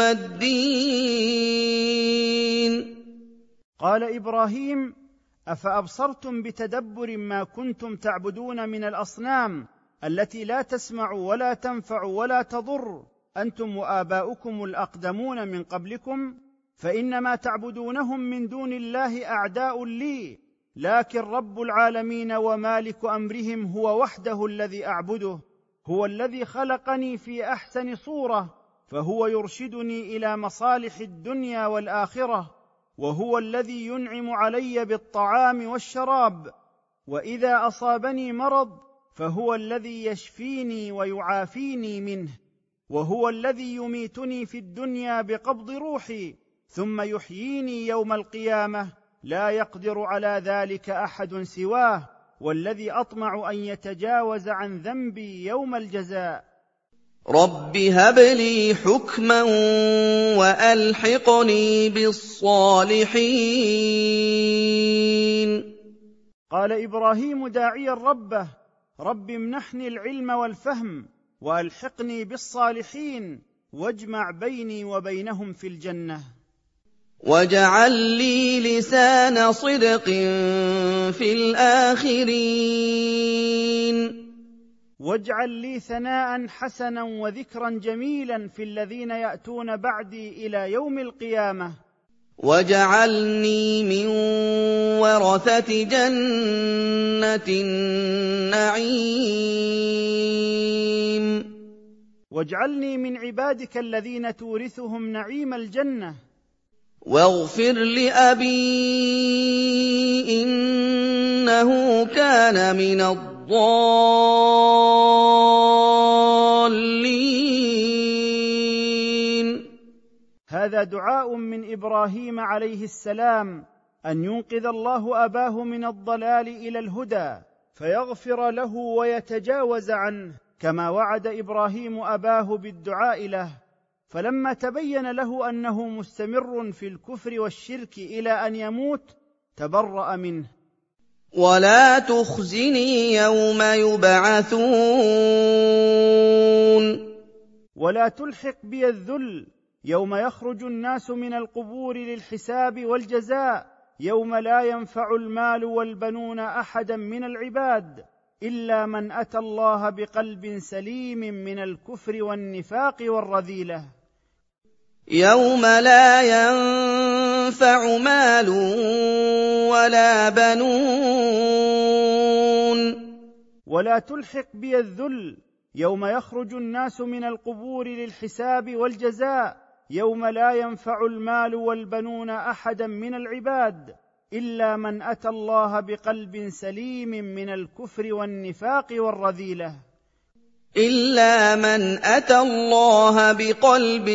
الدين. قال إبراهيم: أفأبصرتم بتدبر ما كنتم تعبدون من الأصنام التي لا تسمع ولا تنفع ولا تضر، أنتم وآباؤكم الأقدمون من قبلكم، فإنما تعبدونهم من دون الله أعداء لي، لكن رب العالمين ومالك أمرهم هو وحده الذي أعبده، هو الذي خلقني في أحسن صورة، فهو يرشدني إلى مصالح الدنيا والآخرة، وهو الذي ينعم علي بالطعام والشراب. وإذا أصابني مرض فهو الذي يشفيني ويعافيني منه، وهو الذي يميتني في الدنيا بقبض روحي ثم يحييني يوم القيامة، لا يقدر على ذلك أحد سواه، والذي أطمع أن يتجاوز عن ذنبي يوم الجزاء. رب هب لي حكما وألحقني بالصالحين. قال إبراهيم داعيا ربه: رب امنحني العلم والفهم وألحقني بالصالحين، واجمع بيني وبينهم في الجنة. واجعل لي لسان صدق في الآخرين. واجعل لي ثناء حسنا وذكرا جميلا في الذين يأتون بعدي إلى يوم القيامة. واجعلني من ورثة جنة النعيم. واجعلني من عبادك الذين تورثهم نعيم الجنة. واغفر لأبي إنه كان من الضالين. هذا دعاء من إبراهيم عليه السلام أن ينقذ الله أباه من الضلال إلى الهدى، فيغفر له ويتجاوز عنه، كما وعد إبراهيم أباه بالدعاء له، فلما تبين له أنه مستمر في الكفر والشرك إلى أن يموت تبرأ منه. ولا تخزني يوم يبعثون. ولا تلحق بي الذل يوم يخرج الناس من القبور للحساب والجزاء يوم لا ينفع المال والبنون أحدا من العباد إلا من أتى الله بقلب سليم من الكفر والنفاق والرذيلة. يوم لا ينفع مال ولا بنون. ولا تلحق بي الذل يوم يخرج الناس من القبور للحساب والجزاء يوم لا ينفع المال والبنون أحدا من العباد إلا من أتى الله بقلب سليم من الكفر والنفاق والرذيلة. إلا من أتى الله بقلب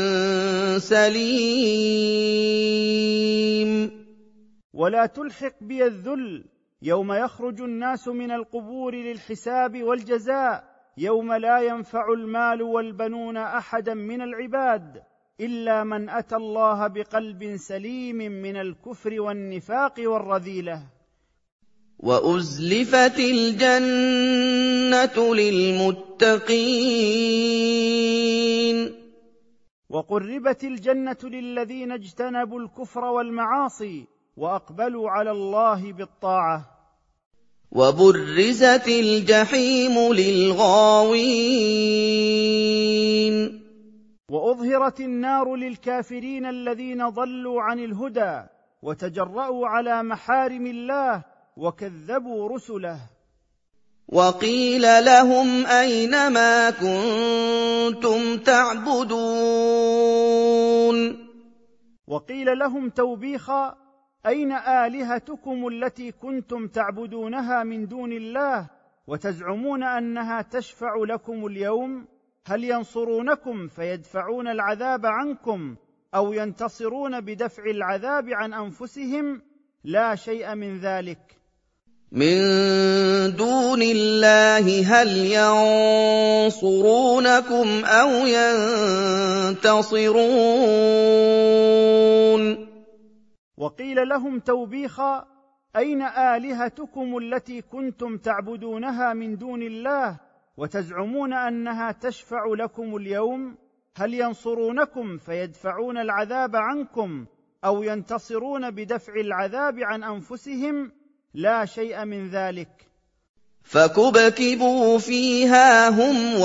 سليم. ولا تلحق بي الذل يوم يخرج الناس من القبور للحساب والجزاء يوم لا ينفع المال والبنون أحدا من العباد إلا من أتى الله بقلب سليم من الكفر والنفاق والرذيلة. وأزلفت الجنة للمتقين. وقربت الجنة للذين اجتنبوا الكفر والمعاصي وأقبلوا على الله بالطاعة. وبرزت الجحيم للغاوين. وأظهرت النار للكافرين الذين ضلوا عن الهدى وتجرأوا على محارم الله وكذبوا رسله. وقيل لهم أين ما كنتم تعبدون. وقيل لهم توبيخا أين آلهتكم التي كنتم تعبدونها من دون الله وتزعمون أنها تشفع لكم اليوم؟ هل ينصرونكم فيدفعون العذاب عنكم أو ينتصرون بدفع العذاب عن أنفسهم؟ لا شيء من ذلك. من دون الله هل ينصرونكم أو ينتصرون. وقيل لهم توبيخا أين آلهتكم التي كنتم تعبدونها من دون الله وتزعمون أنها تشفع لكم اليوم؟ هل ينصرونكم فيدفعون العذاب عنكم أو ينتصرون بدفع العذاب عن أنفسهم؟ لا شيء من ذلك. فكبكبوا فيها هم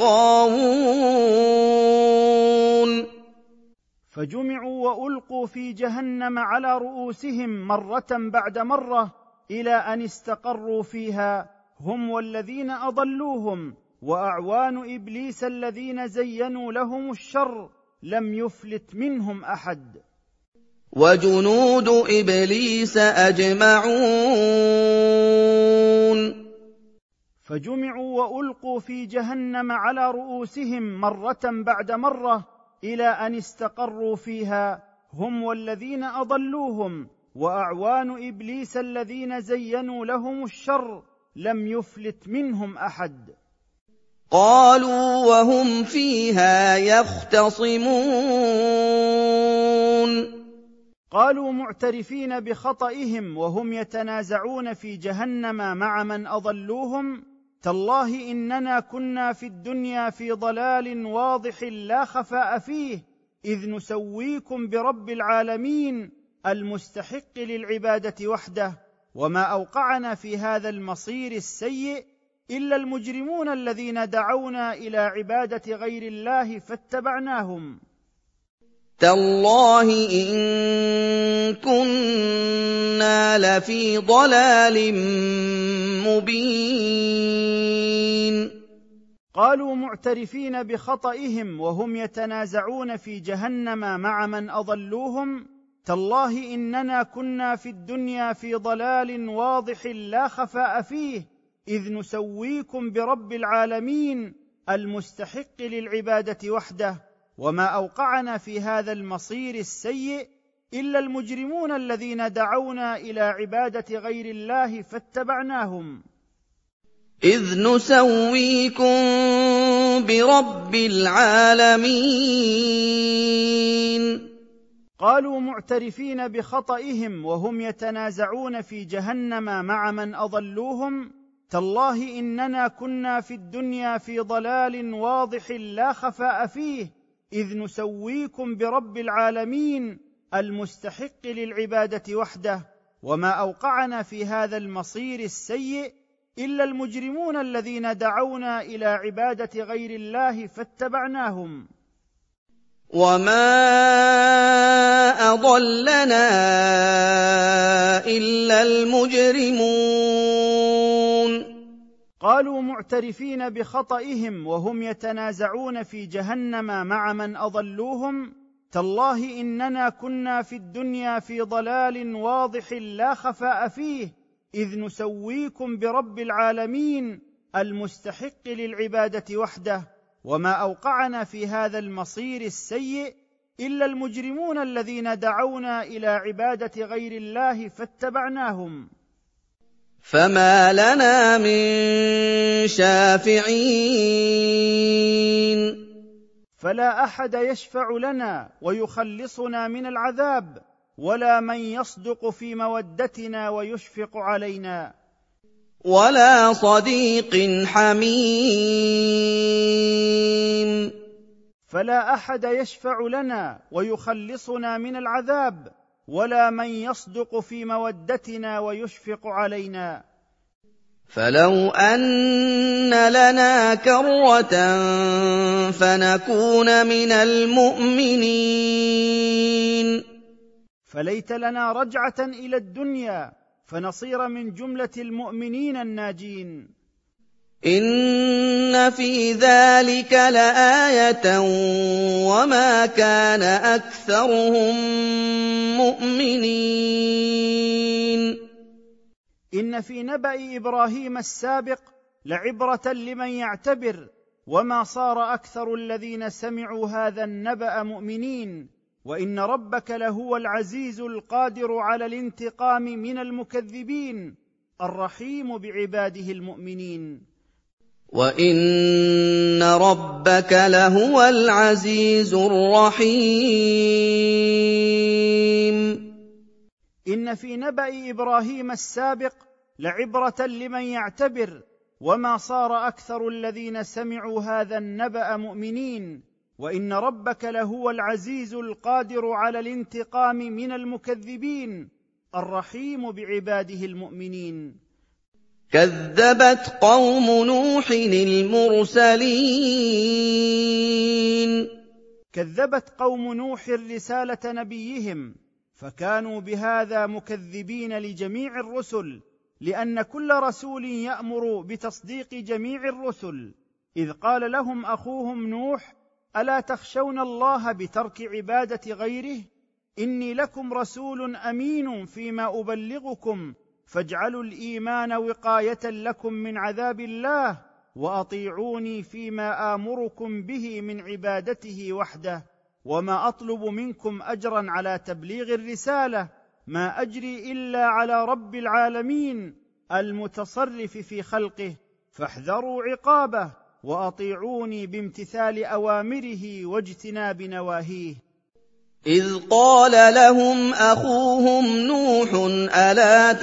والغاوون. فجمعوا وألقوا في جهنم على رؤوسهم مرة بعد مرة إلى أن استقروا فيها هم والذين أضلوهم وأعوان إبليس الذين زينوا لهم الشر لم يفلت منهم أحد. وجنود إبليس أجمعون. فجمعوا وألقوا في جهنم على رؤوسهم مرة بعد مرة إلى أن استقروا فيها هم والذين أضلوهم وأعوان إبليس الذين زينوا لهم الشر لم يفلت منهم أحد. قالوا وهم فيها يختصمون. قالوا معترفين بخطئهم وهم يتنازعون في جهنم مع من أضلوهم: تالله إننا كنا في الدنيا في ضلال واضح لا خفاء فيه، إذ نسويكم برب العالمين المستحق للعبادة وحده، وما أوقعنا في هذا المصير السيء إلا المجرمون الذين دعونا إلى عبادة غير الله فاتبعناهم. تالله إن كنا لفي ضلال مبين. قالوا معترفين بخطئهم وهم يتنازعون في جهنم مع من أضلوهم: تالله إننا كنا في الدنيا في ضلال واضح لا خفاء فيه، إذ نسويكم برب العالمين المستحق للعبادة وحده، وما أوقعنا في هذا المصير السيء إلا المجرمون الذين دعونا إلى عبادة غير الله فاتبعناهم. إذ نسويكم برب العالمين. قالوا معترفين بخطئهم وهم يتنازعون في جهنم مع من أضلوهم: تالله إننا كنا في الدنيا في ضلال واضح لا خفاء فيه، إذ نسويكم برب العالمين المستحق للعبادة وحده، وما أوقعنا في هذا المصير السيء إلا المجرمون الذين دعونا إلى عبادة غير الله فاتبعناهم. وما أضلنا إلا المجرمون. قالوا معترفين بخطئهم وهم يتنازعون في جهنم مع من أضلوهم: تالله إننا كنا في الدنيا في ضلال واضح لا خفاء فيه، إذ نسويكم برب العالمين المستحق للعبادة وحده، وما أوقعنا في هذا المصير السيء إلا المجرمون الذين دعونا إلى عبادة غير الله فاتبعناهم. فما لنا من شافعين. فلا أحد يشفع لنا ويخلصنا من العذاب، ولا من يصدق في مودتنا ويشفق علينا. ولا صديق حميم. فلا أحد يشفع لنا ويخلصنا من العذاب، ولا من يصدق في مودتنا ويشفق علينا. فلو أن لنا كرة فنكون من المؤمنين. فليت لنا رجعة إلى الدنيا فنصير من جملة المؤمنين الناجين. إن في ذلك لآية وما كان أكثرهم مؤمنين. إن في نبأ إبراهيم السابق لعبرة لمن يعتبر، وما صار أكثر الذين سمعوا هذا النبأ مؤمنين، وإن ربك لهو العزيز القادر على الانتقام من المكذبين الرحيم بعباده المؤمنين. وإن ربك لهو العزيز الرحيم. إن في نبأ إبراهيم السابق لعبرة لمن يعتبر، وما صار أكثر الذين سمعوا هذا النبأ مؤمنين، وإن ربك لهو العزيز القادر على الانتقام من المكذبين الرحيم بعباده المؤمنين. كذبت قوم نوح المرسلين. كذبت قوم نوح رسالة نبيهم، فكانوا بهذا مكذبين لجميع الرسل، لأن كل رسول يأمر بتصديق جميع الرسل، إذ قال لهم أخوهم نوح: ألا تخشون الله بترك عبادة غيره؟ إني لكم رسول أمين فيما أبلغكم، فاجعلوا الإيمان وقاية لكم من عذاب الله، وأطيعوني فيما آمركم به من عبادته وحده، وما أطلب منكم أجرا على تبليغ الرسالة، ما أجري إلا على رب العالمين المتصرف في خلقه، فاحذروا عقابه، وأطيعوني بامتثال أوامره واجتناب نواهيه. إذ قال لهم أخوهم نوح ألا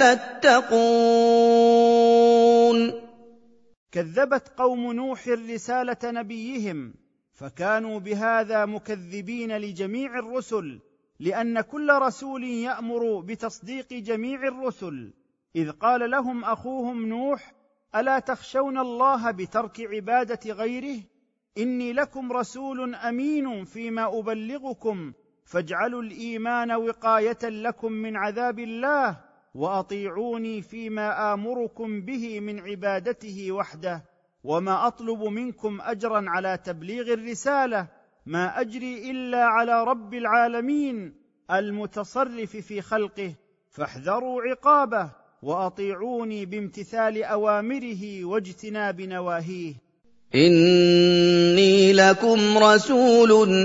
تتقون. كذبت قوم نوح رسالة نبيهم، فكانوا بهذا مكذبين لجميع الرسل، لأن كل رسول يأمر بتصديق جميع الرسل، إذ قال لهم أخوهم نوح: ألا تخشون الله بترك عبادة غيره؟ إني لكم رسول أمين فيما أبلغكم، فاجعلوا الإيمان وقاية لكم من عذاب الله، وأطيعوني فيما آمركم به من عبادته وحده، وما أطلب منكم أجرا على تبليغ الرسالة، ما أجري إلا على رب العالمين المتصرف في خلقه، فاحذروا عقابه، وأطيعوني بامتثال أوامره واجتناب نواهيه. إني لكم رسول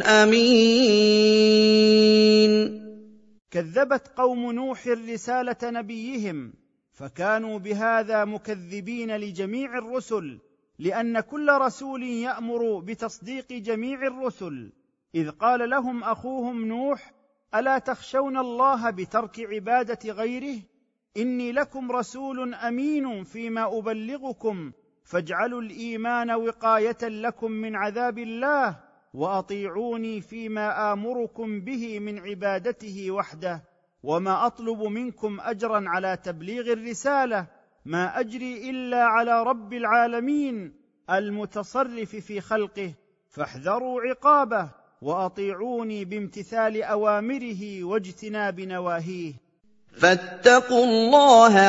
أمين. كذبت قوم نوح رسالة نبيهم، فكانوا بهذا مكذبين لجميع الرسل، لأن كل رسول يأمر بتصديق جميع الرسل، إذ قال لهم أخوهم نوح: ألا تخشون الله بترك عبادة غيره؟ إني لكم رسول أمين فيما أبلغكم، فاجعلوا الإيمان وقاية لكم من عذاب الله، واطيعوني فيما امركم به من عبادته وحده، وما اطلب منكم اجرا على تبليغ الرساله، ما اجري الا على رب العالمين المتصرف في خلقه، فاحذروا عقابه واطيعوني بامتثال اوامره واجتناب نواهيه. فاتقوا الله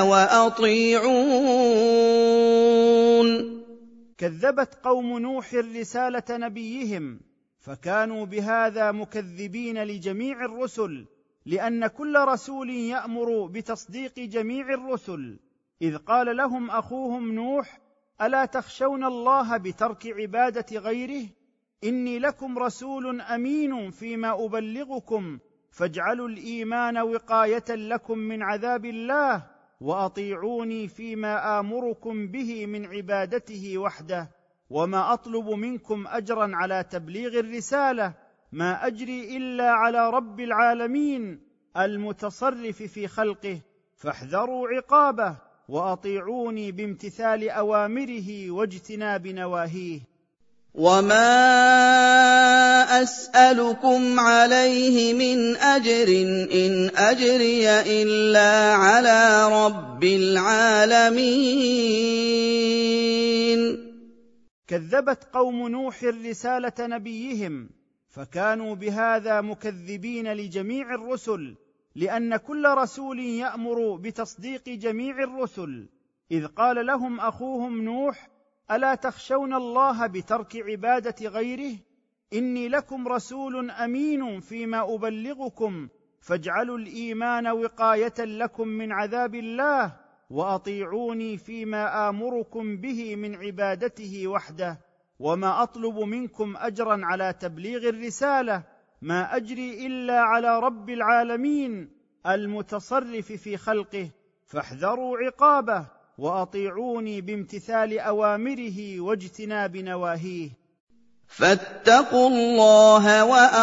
وأطيعون. كذبت قوم نوح رسالة نبيهم، فكانوا بهذا مكذبين لجميع الرسل، لأن كل رسول يأمر بتصديق جميع الرسل، إذ قال لهم أخوهم نوح: ألا تخشون الله بترك عبادة غيره؟ إني لكم رسول أمين فيما أبلغكم، فاجعلوا الإيمان وقاية لكم من عذاب الله، وأطيعوني فيما آمركم به من عبادته وحده، وما أطلب منكم أجرا على تبليغ الرسالة، ما أجري إلا على رب العالمين المتصرف في خلقه، فاحذروا عقابه وأطيعوني بامتثال أوامره واجتناب نواهيه. وما أسألكم عليه من أجر إن أجري إلا على رب العالمين. كذبت قوم نوح رسالة نبيهم، فكانوا بهذا مكذبين لجميع الرسل، لأن كل رسول يأمر بتصديق جميع الرسل، إذ قال لهم أخوهم نوح: ألا تخشون الله بترك عبادة غيره؟ إني لكم رسول أمين فيما أبلغكم، فاجعلوا الإيمان وقاية لكم من عذاب الله، وأطيعوني فيما آمركم به من عبادته وحده، وما أطلب منكم أجرا على تبليغ الرسالة، ما أجري إلا على رب العالمين المتصرف في خلقه، فاحذروا عقابه وأطيعوني بامتثال أوامره واجتناب نواهيه. فاتقوا الله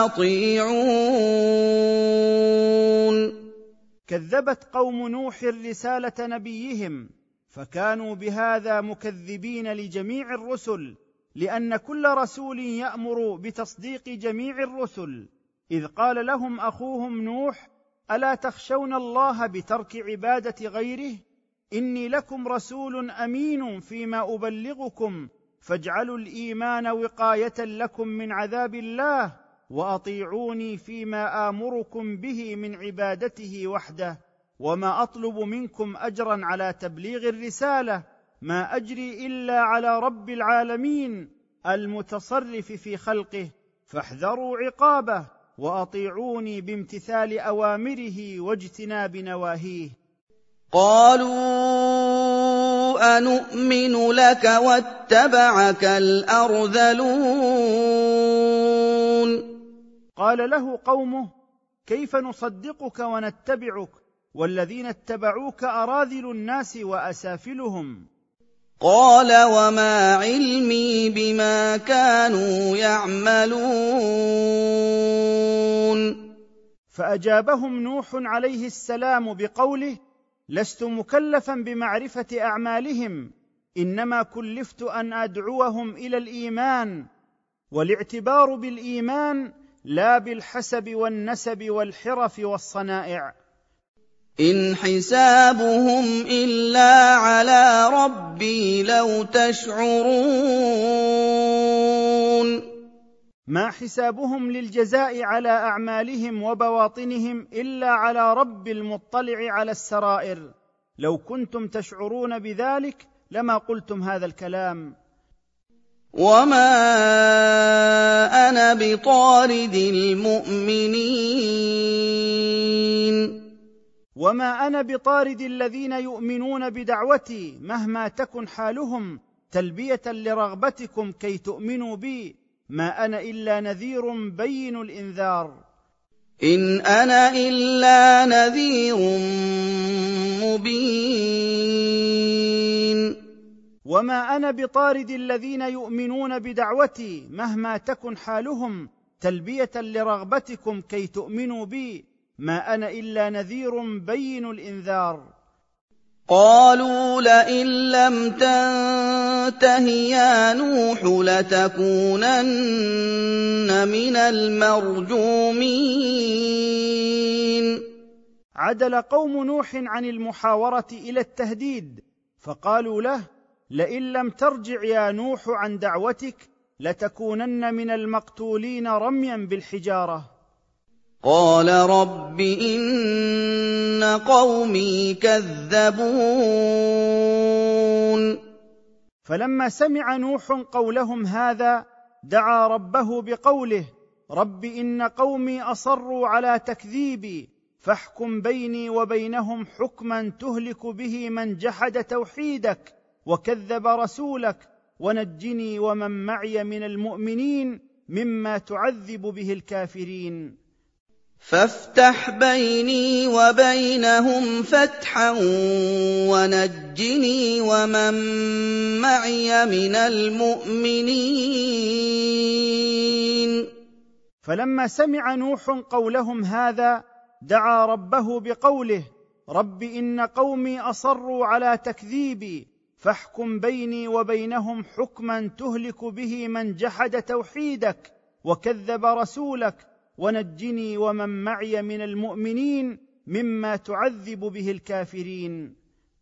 وأطيعون. كذبت قوم نوح رسالة نبيهم، فكانوا بهذا مكذبين لجميع الرسل، لأن كل رسول يأمر بتصديق جميع الرسل، إذ قال لهم أخوهم نوح: ألا تخشون الله بترك عبادة غيره؟ إني لكم رسول أمين فيما أبلغكم، فاجعلوا الإيمان وقاية لكم من عذاب الله، وأطيعوني فيما آمركم به من عبادته وحده، وما أطلب منكم أجرا على تبليغ الرسالة، ما أجري إلا على رب العالمين المتصرف في خلقه، فاحذروا عقابه وأطيعوني بامتثال أوامره واجتناب نواهيه. قالوا أنؤمن لك واتبعك الأرذلون. قال له قومه: كيف نصدقك ونتبعك والذين اتبعوك أراذل الناس وأسافلهم؟ قال وما علمي بما كانوا يعملون. فأجابهم نوح عليه السلام بقوله: لست مكلفا بمعرفة أعمالهم، إنما كلفت أن أدعوهم إلى الإيمان، والاعتبار بالإيمان لا بالحسب والنسب والحرف والصنائع. إن حسابهم إلا على ربي لو تشعرون. ما حسابهم للجزاء على أعمالهم وبواطنهم إلا على رب المطلع على السرائر، لو كنتم تشعرون بذلك لما قلتم هذا الكلام. وما أنا بطارد المؤمنين. وما أنا بطارد الذين يؤمنون بدعوتي مهما تكن حالهم، تلبية لرغبتكم كي تؤمنوا بي، ما أنا إلا نذير بين الإنذار. إن أنا إلا نذير مبين. وما أنا بطارد الذين يؤمنون بدعوتي مهما تكن حالهم، تلبية لرغبتكم كي تؤمنوا بي، ما أنا إلا نذير بين الإنذار. قَالُوا لَئِن لَّمْ تَنتَهِ يَا نُوحُ لَتَكُونَنَّ مِنَ الْمَرْجُومِينَ. عدل قوم نوح عن المحاورة إلى التهديد، فقالوا له: لئن لم ترجع يا نوح عن دعوتك لتكونن من المقتولين رميا بالحجارة. قَالَ رَبِّ إِنَّ قَوْمِي كَذَّبُونِ. فلما سمع نوح قولهم هذا دعا ربه بقوله: رب إن قومي أصروا على تكذيبي فاحكم بيني وبينهم حكما تهلك به من جحد توحيدك وكذب رسولك، ونجني ومن معي من المؤمنين مما تعذب به الكافرين. فافتح بيني وبينهم فتحا ونجني ومن معي من المؤمنين. فلما سمع نوح قولهم هذا دعا ربه بقوله: رب إن قومي أصروا على تكذيبي فاحكم بيني وبينهم حكما تهلك به من جحد توحيدك وكذب رسولك، ونجني ومن معي من المؤمنين مما تعذب به الكافرين.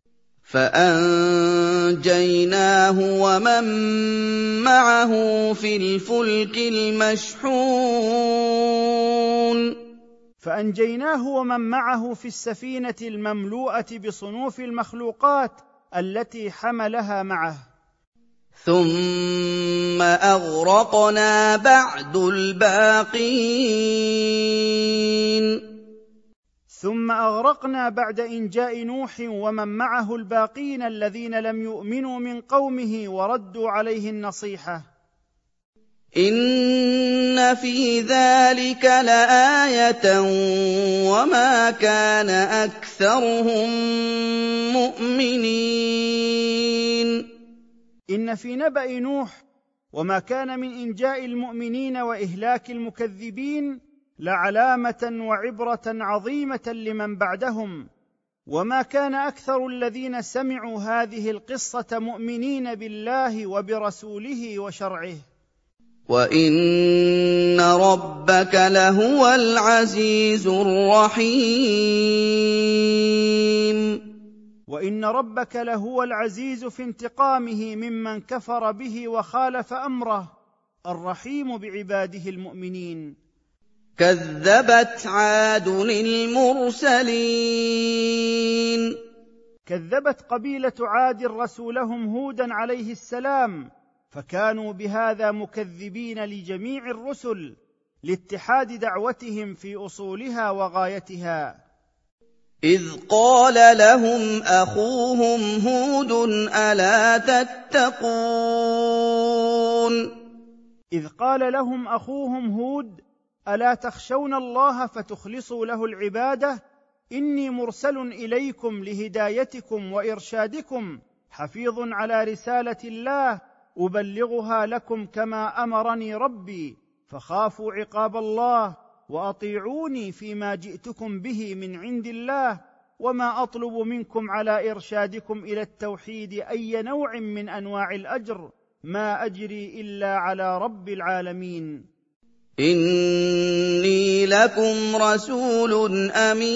فأنجيناه ومن معه في الفلك المشحون. فأنجيناه ومن معه في السفينة المملوءة بصنوف المخلوقات التي حملها معه. ثم أغرقنا بعد الباقين. ثم أغرقنا بعد إنجاء نوح ومن معه الباقين الذين لم يؤمنوا من قومه وردوا عليه النصيحة. إن في ذلك لآية وما كان أكثرهم مؤمنين. إن في نبأ نوح وما كان من إنجاء المؤمنين وإهلاك المكذبين لعلامة وعبرة عظيمة لمن بعدهم، وما كان أكثر الذين سمعوا هذه القصة مؤمنين بالله وبرسوله وشرعه. وَإِنَّ رَبَّكَ لَهُوَ الْعَزِيزُ الرَّحِيمُ. وإن ربك لهو العزيز في انتقامه ممن كفر به وخالف أمره، الرحيم بعباده المؤمنين. كذبت عاد المرسلين. كذبت قبيلة عاد رسولهم هودا عليه السلام، فكانوا بهذا مكذبين لجميع الرسل لاتحاد دعوتهم في أصولها وغايتها. إذ قال لهم أخوهم هود ألا تتقون. إذ قال لهم أخوهم هود ألا تخشون الله فتخلصوا له العبادة إني مرسل إليكم لهدايتكم وإرشادكم حفيظ على رسالة الله أبلغها لكم كما أمرني ربي، فخافوا عقاب الله وأطيعوني فيما جئتكم به من عند الله، وما أطلب منكم على إرشادكم إلى التوحيد أي نوع من أنواع الأجر، ما أجري إلا على رب العالمين. إني لكم رسول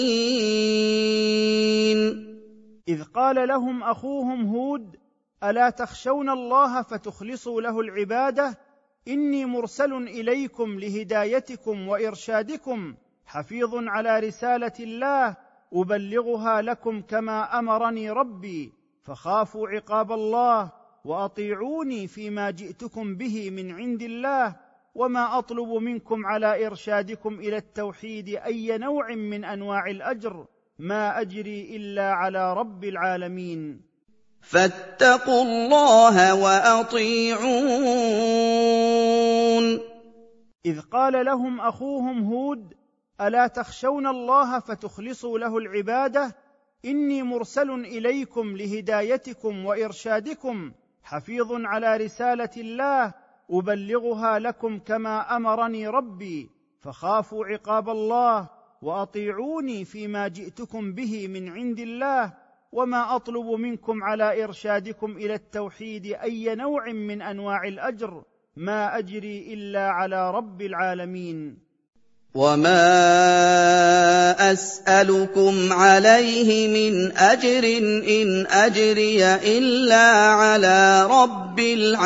أمين. إذ قال لهم أخوهم هود ألا تخشون الله فتخلصوا له العبادة إني مرسل إليكم لهدايتكم وإرشادكم حفيظ على رسالة الله أبلغها لكم كما أمرني ربي، فخافوا عقاب الله وأطيعوني فيما جئتكم به من عند الله، وما أطلب منكم على إرشادكم إلى التوحيد أي نوع من أنواع الأجر، ما أجري إلا على رب العالمين. فاتقوا الله وأطيعون. إذ قال لهم أخوهم هود ألا تخشون الله فتخلصوا له العبادة إني مرسل إليكم لهدايتكم وإرشادكم حفيظ على رسالة الله أبلغها لكم كما أمرني ربي، فخافوا عقاب الله وأطيعوني فيما جئتكم به من عند الله، وما أطلب منكم على إرشادكم إلى التوحيد أي نوع من أنواع الأجر، ما أجري إلا على رب العالمين. وما أسألكم عليه من أجر إن أجري إلا على رب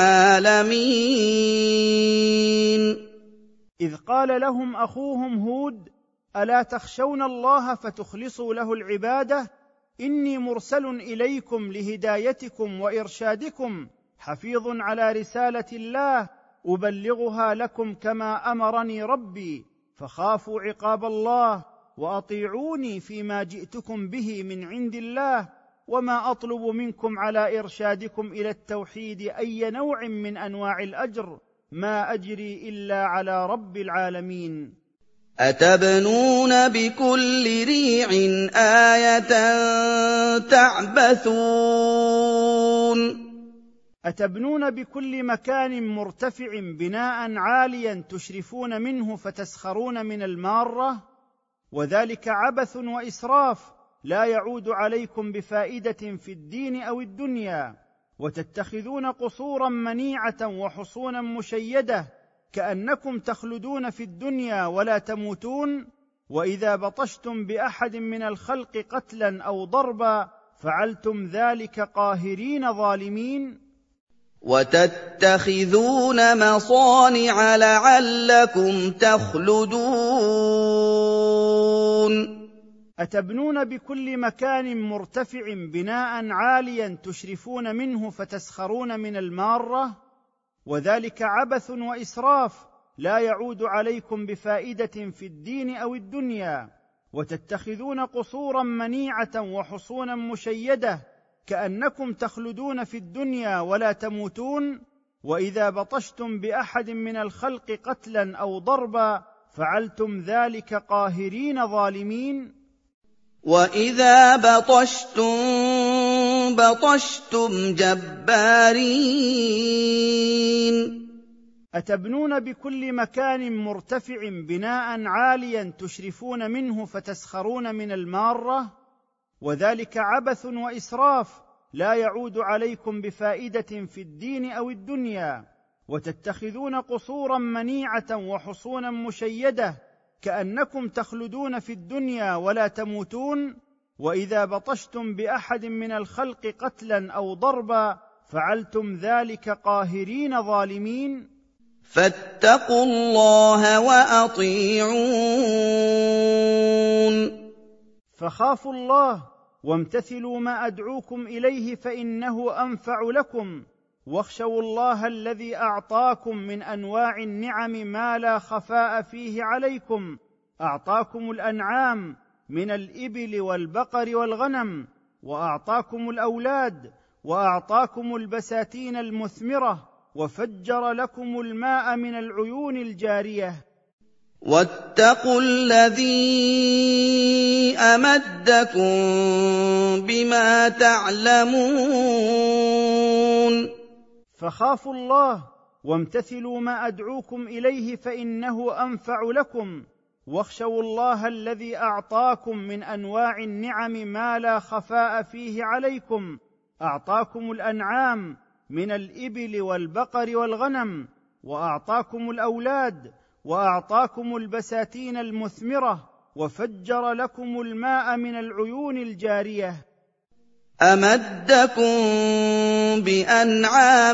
العالمين. إذ قال لهم أخوهم هود: ألا تخشون الله فتخلصوا له العبادة؟ إني مرسل إليكم لهدايتكم وإرشادكم، حفيظ على رسالة الله أبلغها لكم كما أمرني ربي، فخافوا عقاب الله وأطيعوني فيما جئتكم به من عند الله، وما أطلب منكم على إرشادكم إلى التوحيد أي نوع من أنواع الأجر، ما أجري إلا على رب العالمين. أتبنون بكل ريع آية تعبثون. أتبنون بكل مكان مرتفع بناء عاليا تشرفون منه فتسخرون من المارة، وذلك عبث وإسراف لا يعود عليكم بفائدة في الدين أو الدنيا، وتتخذون قصورا منيعة وحصونا مشيدة كأنكم تخلدون في الدنيا ولا تموتون، وإذا بطشتم بأحد من الخلق قتلا أو ضربا فعلتم ذلك قاهرين ظالمين. وتتخذون مصانع لعلكم تخلدون. أتبنون بكل مكان مرتفع بناء عاليا تشرفون منه فتسخرون من المارة، وذلك عبث وإسراف لا يعود عليكم بفائدة في الدين أو الدنيا، وتتخذون قصورا منيعة وحصونا مشيدة كأنكم تخلدون في الدنيا ولا تموتون، وإذا بطشتم بأحد من الخلق قتلا أو ضربا فعلتم ذلك قاهرين ظالمين. وإذا بطشتم بطشتم جبارين. أتبنون بكل مكان مرتفع بناء عاليا تشرفون منه فتسخرون من المارة، وذلك عبث وإسراف لا يعود عليكم بفائدة في الدين أو الدنيا، وتتخذون قصورا منيعة وحصونا مشيدة كأنكم تخلدون في الدنيا ولا تموتون، وإذا بطشتم بأحد من الخلق قتلا أو ضربا فعلتم ذلك قاهرين ظالمين. فاتقوا الله وأطيعون. فخافوا الله وامتثلوا ما أدعوكم إليه فإنه أنفع لكم، واخشوا الله الذي أعطاكم من أنواع النعم ما لا خفاء فيه عليكم، أعطاكم الأنعام من الإبل والبقر والغنم، وأعطاكم الأولاد، وأعطاكم البساتين المثمرة، وفجر لكم الماء من العيون الجارية. واتقوا الذي أمدكم بما تعلمون. فخافوا الله وامتثلوا ما أدعوكم إليه فإنه أنفع لكم، واخشوا الله الذي أعطاكم من أنواع النعم ما لا خفاء فيه عليكم، أعطاكم الأنعام من الإبل والبقر والغنم، وأعطاكم الأولاد، وأعطاكم البساتين المثمرة، وفجر لكم الماء من العيون الجارية. أمدكم بأنعام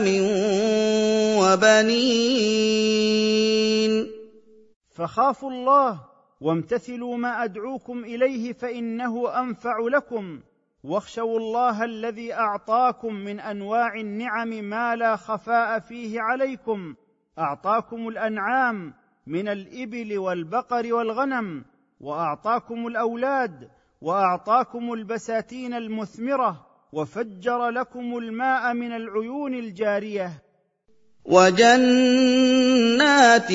وبنين. فخافوا الله وامتثلوا ما أدعوكم إليه فإنه أنفع لكم، واخشوا الله الذي أعطاكم من أنواع النعم ما لا خفاء فيه عليكم، أعطاكم الأنعام من الإبل والبقر والغنم، وأعطاكم الأولاد، وأعطاكم البساتين المثمرة، وفجر لكم الماء من العيون الجارية. وجنات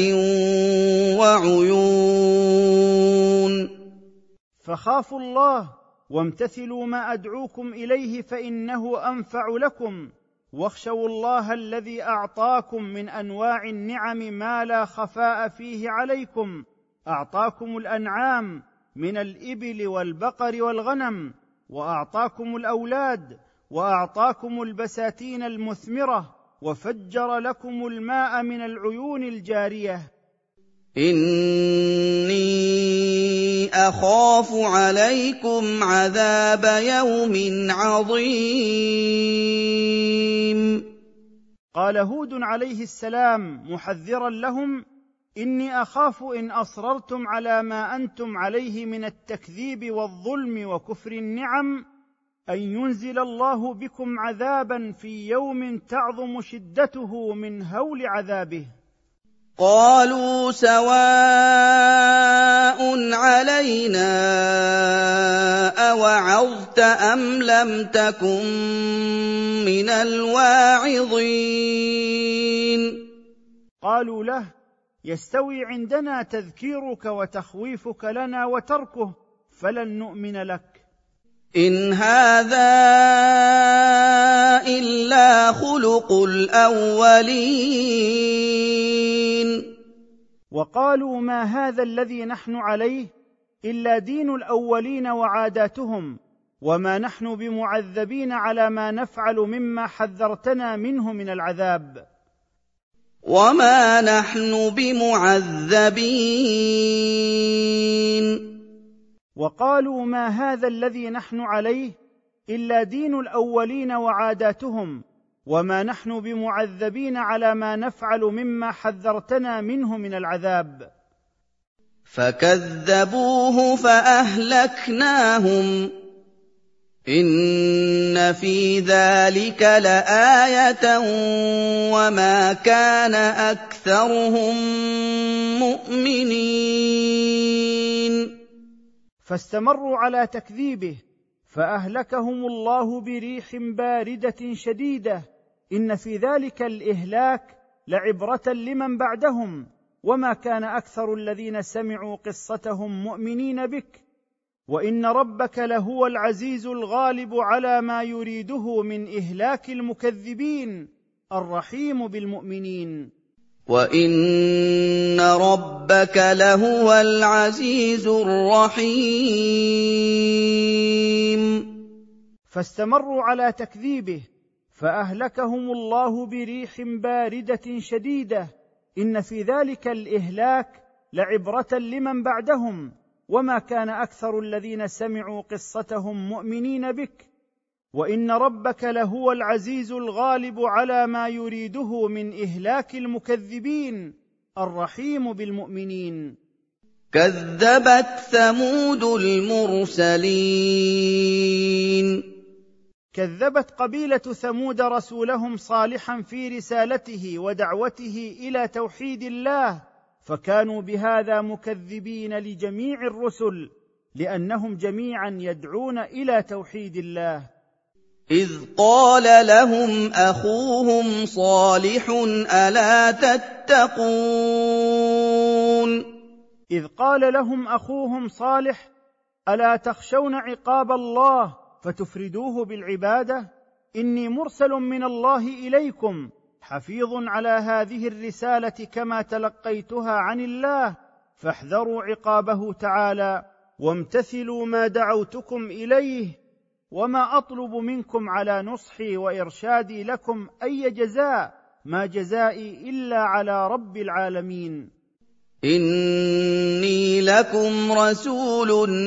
وعيون. فخافوا الله وامتثلوا ما أدعوكم إليه فإنه أنفع لكم، واخشوا الله الذي أعطاكم من أنواع النعم ما لا خفاء فيه عليكم، أعطاكم الأنعام من الإبل والبقر والغنم، واعطاكم الاولاد واعطاكم البساتين المثمره وفجر لكم الماء من العيون الجاريه. إني أخاف عليكم عذاب يوم عظيم. قال هود عليه السلام محذرا لهم: إني أخاف إن أصررتم على ما أنتم عليه من التكذيب والظلم وكفر النعم أن ينزل الله بكم عذابا في يوم تعظم شدته من هول عذابه. قالوا سواء علينا أوعظت أم لم تكن من الواعظين. قالوا له: يستوي عندنا تذكيرك وتخويفك لنا وتركه، فلن نؤمن لك. إن هذا إلا خلق الأولين. وقالوا: ما هذا الذي نحن عليه إلا دين الأولين وعاداتهم، وما نحن بمعذبين على ما نفعل مما حذرتنا منه من العذاب. وما نحن بمعذبين. وقالوا: ما هذا الذي نحن عليه إلا دين الأولين وعاداتهم، وما نحن بمعذبين على ما نفعل مما حذرتنا منه من العذاب. فكذبوه فأهلكناهم. إن في ذلك لآية وما كان أكثرهم مؤمنين. فاستمروا على تكذيبه فأهلكهم الله بريح باردة شديدة. إن في ذلك الإهلاك لعبرة لمن بعدهم، وما كان أكثر الذين سمعوا قصتهم مؤمنين بك، وإن ربك لهو العزيز الغالب على ما يريده من إهلاك المكذبين الرحيم بالمؤمنين. وَإِنَّ رَبَّكَ لَهُوَ الْعَزِيزُ الرَّحِيمُ. فاستمروا على تكذيبه فأهلكهم الله بريح باردة شديدة. إن في ذلك الإهلاك لعبرة لمن بعدهم، وما كان أكثر الذين سمعوا قصتهم مؤمنين بك، وإن ربك لهو العزيز الغالب على ما يريده من إهلاك المكذبين الرحيم بالمؤمنين. كذبت ثمود المرسلين. كذبت قبيلة ثمود رسولهم صالحا في رسالته ودعوته إلى توحيد الله، فكانوا بهذا مكذبين لجميع الرسل، لأنهم جميعا يدعون إلى توحيد الله. إذ قال لهم أخوهم صالح ألا تتقون. إذ قال لهم أخوهم صالح: ألا تخشون عقاب الله فتفردوه بالعبادة؟ إني مرسل من الله إليكم حفيظ على هذه الرسالة كما تلقيتها عن الله، فاحذروا عقابه تعالى وامتثلوا ما دعوتكم إليه، وما أطلب منكم على نصحي وإرشادي لكم أي جزاء، ما جزائي إلا على رب العالمين. إني لكم رسول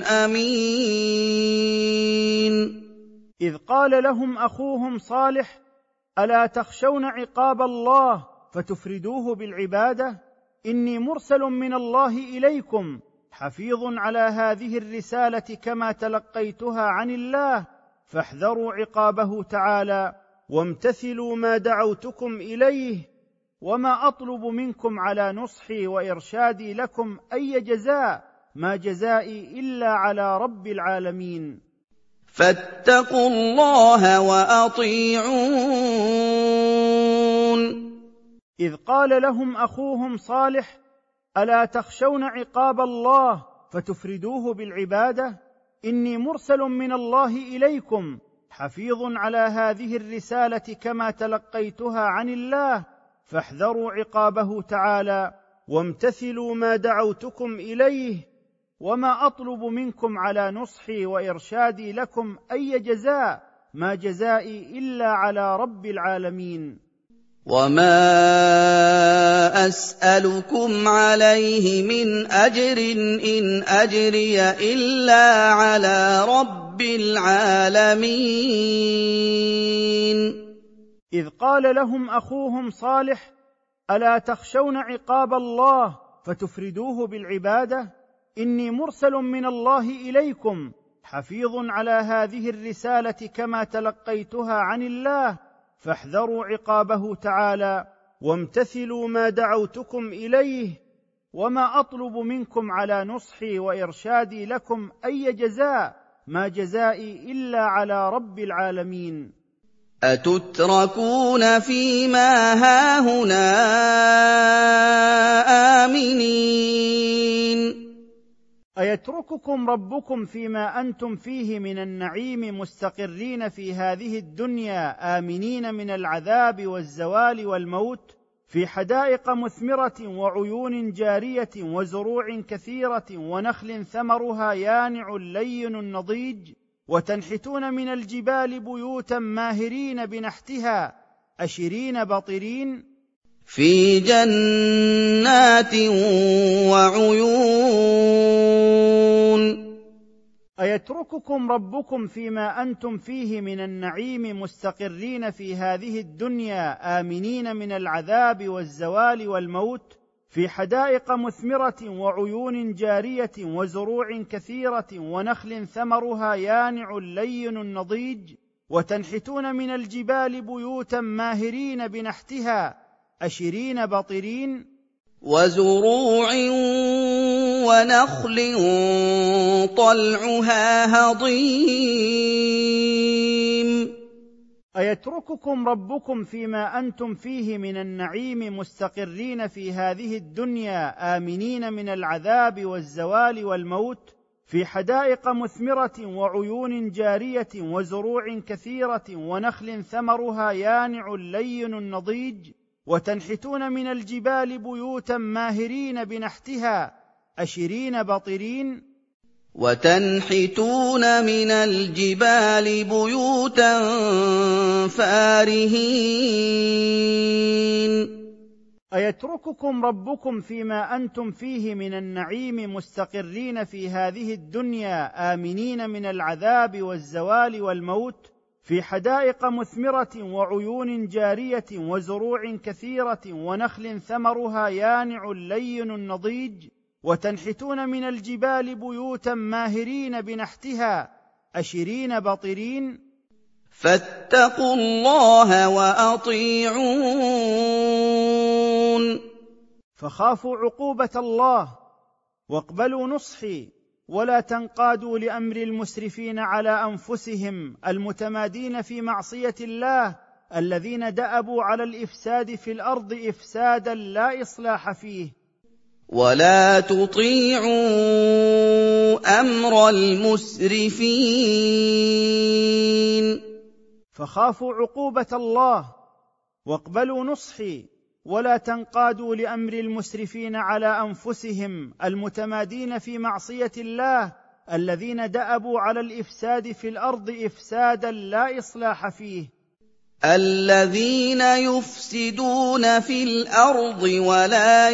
أمين. إذ قال لهم أخوهم صالح: ألا تخشون عقاب الله فتفردوه بالعبادة؟ إني مرسل من الله إليكم حفيظ على هذه الرسالة كما تلقيتها عن الله، فاحذروا عقابه تعالى وامتثلوا ما دعوتكم إليه، وما أطلب منكم على نصحي وإرشادي لكم أي جزاء، ما جزائي إلا على رب العالمين. فاتقوا الله وأطيعون. إذ قال لهم أخوهم صالح: ألا تخشون عقاب الله فتفردوه بالعبادة؟ إني مرسل من الله إليكم حفيظ على هذه الرسالة كما تلقيتها عن الله، فاحذروا عقابه تعالى وامتثلوا ما دعوتكم إليه، وما أطلب منكم على نصحي وإرشادي لكم أي جزاء، ما جزائي إلا على رب العالمين. وما أسألكم عليه من أجر إن أجري إلا على رب العالمين. إذ قال لهم أخوهم صالح: ألا تخشون عقاب الله فتفردوه بالعبادة؟ إني مرسل من الله إليكم حفيظ على هذه الرسالة كما تلقيتها عن الله، فاحذروا عقابه تعالى وامتثلوا ما دعوتكم إليه. وما أطلب منكم على نصحي وإرشادي لكم أي جزاء، ما جزائي إلا على رب العالمين. أتتركون فيما هاهنا آمنين. أيترككم ربكم فيما أنتم فيه من النعيم مستقرين في هذه الدنيا آمنين من العذاب والزوال والموت، في حدائق مثمرة وعيون جارية وزروع كثيرة ونخل ثمرها يانع لين نضيج، وتنحتون من الجبال بيوتا ماهرين بنحتها أشرين بطرين، في جنات وعيون. أيترككم ربكم فيما أنتم فيه من النعيم مستقرين في هذه الدنيا آمنين من العذاب والزوال والموت، في حدائق مثمرة وعيون جارية وزروع كثيرة ونخل ثمرها يانع لين نضيج، وتنحتون من الجبال بيوتا ماهرين بنحتها أشرين بطرين، وزروع ونخل طلعها هضيم. أيترككم ربكم فيما أنتم فيه من النعيم مستقرين في هذه الدنيا آمنين من العذاب والزوال والموت، في حدائق مثمرة وعيون جارية وزروع كثيرة ونخل ثمرها يانع لين نضيج، وتنحتون من الجبال بيوتا ماهرين بنحتها أشرين بطرين، وتنحتون من الجبال بيوتا فارهين. أيترككم ربكم فيما أنتم فيه من النعيم مستقرين في هذه الدنيا آمنين من العذاب والزوال والموت، في حدائق مثمرة وعيون جارية وزروع كثيرة ونخل ثمرها يانع لين نضيج، وتنحتون من الجبال بيوتا ماهرين بنحتها أشرين بطرين، فاتقوا الله وأطيعون. فخافوا عقوبة الله واقبلوا نصحي، ولا تنقادوا لأمر المسرفين على أنفسهم المتمادين في معصية الله، الذين دأبوا على الإفساد في الأرض إفسادا لا إصلاح فيه. ولا تطيعوا أمر المسرفين. فخافوا عقوبة الله واقبلوا نصحي، ولا تنقادوا لأمر المسرفين على أنفسهم المتمادين في معصية الله، الذين دأبوا على الإفساد في الأرض إفسادا لا إصلاح فيه. الذين يفسدون في الأرض ولا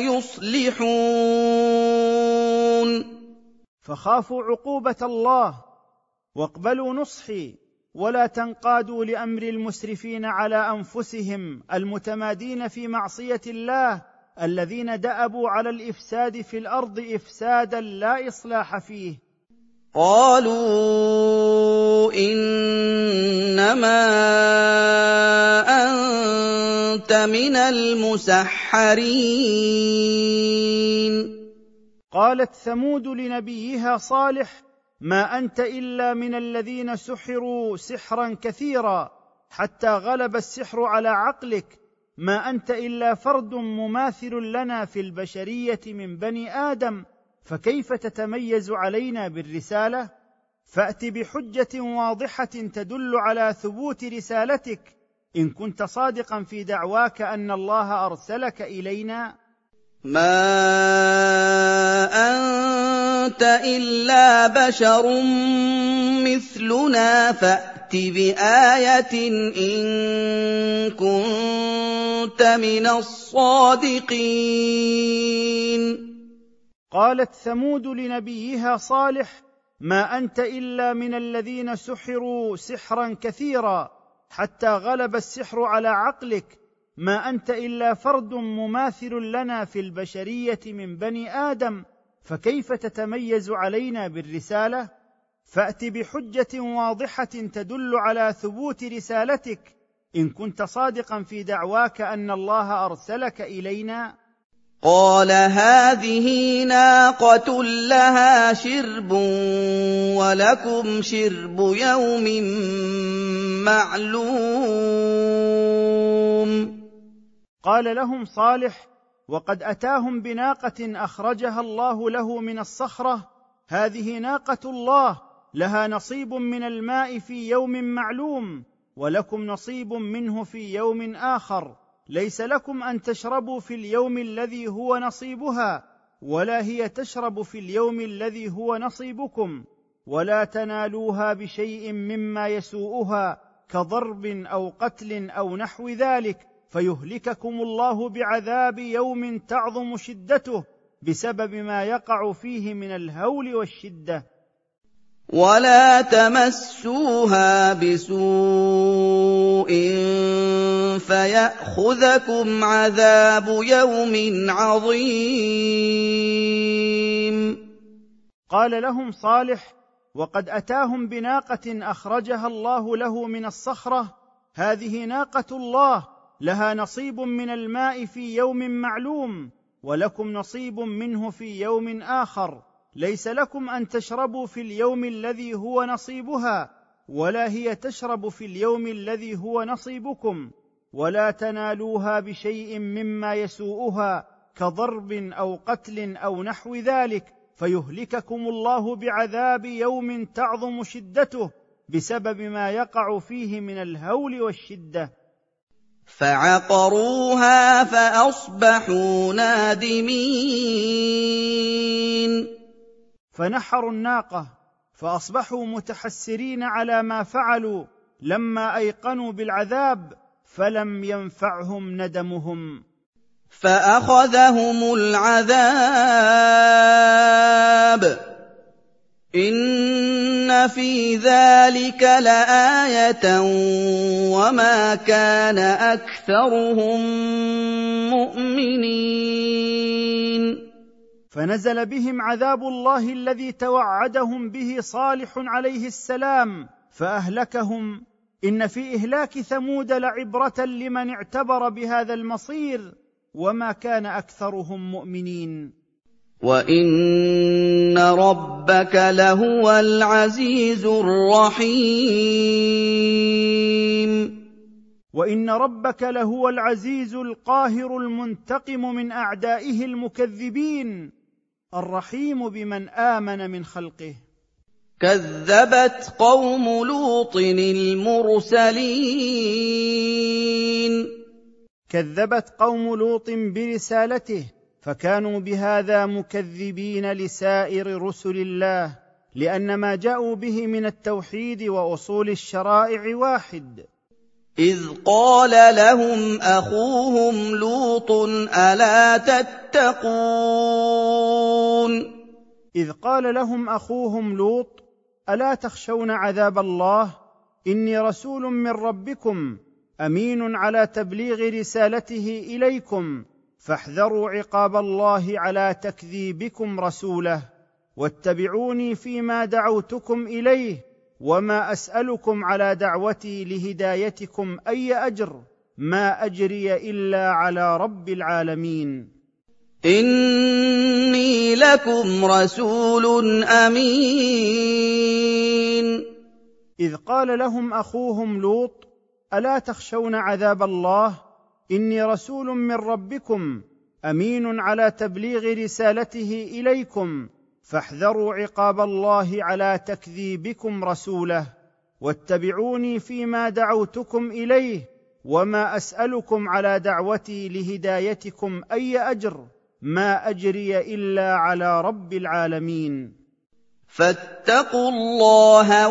يصلحون. فخافوا عقوبة الله واقبلوا نصحي، ولا تنقادوا لأمر المسرفين على أنفسهم المتمادين في معصية الله، الذين دأبوا على الإفساد في الأرض إفسادا لا إصلاح فيه. قالوا إنما أنت من المسحرين. قالت ثمود لنبيها صالح: ما أنت إلا من الذين سحروا سحرا كثيرا حتى غلب السحر على عقلك، ما أنت إلا فرد مماثل لنا في البشرية من بني آدم، فكيف تتميز علينا بالرسالة؟ فأت بحجة واضحة تدل على ثبوت رسالتك إن كنت صادقا في دعواك أن الله أرسلك إلينا. ما أنت إلا بشر مثلنا فأت بآية إن كنت من الصادقين. قالت ثمود لنبيها صالح: ما أنت إلا من الذين سحروا سحرا كثيرا حتى غلب السحر على عقلك، ما أنت إلا فرد مماثل لنا في البشرية من بني آدم، فكيف تتميز علينا بالرسالة؟ فأت بحجة واضحة تدل على ثبوت رسالتك إن كنت صادقا في دعواك أن الله أرسلك إلينا. قال هذه ناقة لها شرب ولكم شرب يوم معلوم. قال لهم صالح وقد أتاهم بناقة أخرجها الله له من الصخرة: هذه ناقة الله لها نصيب من الماء في يوم معلوم، ولكم نصيب منه في يوم آخر، ليس لكم أن تشربوا في اليوم الذي هو نصيبها، ولا هي تشرب في اليوم الذي هو نصيبكم، ولا تنالوها بشيء مما يسوءها كضرب أو قتل أو نحو ذلك، فيهلككم الله بعذاب يوم تعظم شدته بسبب ما يقع فيه من الهول والشدة. ولا تمسوها بسوء فيأخذكم عذاب يوم عظيم. قال لهم صالح وقد أتاهم بناقة أخرجها الله له من الصخرة: هذه ناقة الله لها نصيب من الماء في يوم معلوم، ولكم نصيب منه في يوم آخر، ليس لكم أن تشربوا في اليوم الذي هو نصيبها، ولا هي تشرب في اليوم الذي هو نصيبكم، ولا تنالوها بشيء مما يسوءها كضرب أو قتل أو نحو ذلك، فيهلككم الله بعذاب يوم تعظم شدته بسبب ما يقع فيه من الهول والشدة. فعقروها فأصبحوا نادمين. فنحروا الناقة فأصبحوا متحسرين على ما فعلوا لما أيقنوا بالعذاب، فلم ينفعهم ندمهم. فأخذهم العذاب إن في ذلك لآية وما كان أكثرهم مؤمنين. فنزل بهم عذاب الله الذي توعدهم به صالح عليه السلام فأهلكهم. إن في إهلاك ثمود لعبرة لمن اعتبر بهذا المصير، وما كان أكثرهم مؤمنين. وَإِنَّ رَبَّكَ لَهُوَ الْعَزِيزُ الرَّحِيمُ. وإن ربك لهو العزيز القاهر المنتقم من أعدائه المكذبين، الرحيم بمن آمن من خلقه. كذبت قوم لوط المرسلين. كذبت قوم لوط برسالته، فكانوا بهذا مكذبين لسائر رسل الله، لأن ما جاءوا به من التوحيد وأصول الشرائع واحد. إذ قال لهم أخوهم لوط ألا تتقون. إذ قال لهم أخوهم لوط: ألا تخشون عذاب الله؟ إني رسول من ربكم أمين على تبليغ رسالته إليكم، فاحذروا عقاب الله على تكذيبكم رسوله، واتبعوني فيما دعوتكم إليه، وما أسألكم على دعوتي لهدايتكم أي أجر، ما أجري إلا على رب العالمين. إني لكم رسول أمين. إذ قال لهم أخوهم لوط: ألا تخشون عذاب الله؟ إني رسول من ربكم أمين على تبليغ رسالته إليكم، فاحذروا عقاب الله على تكذيبكم رسوله، واتبعوني فيما دعوتكم إليه، وما أسألكم على دعوتي لهدايتكم أي أجر، ما أجري إلا على رب العالمين. فاتقوا الله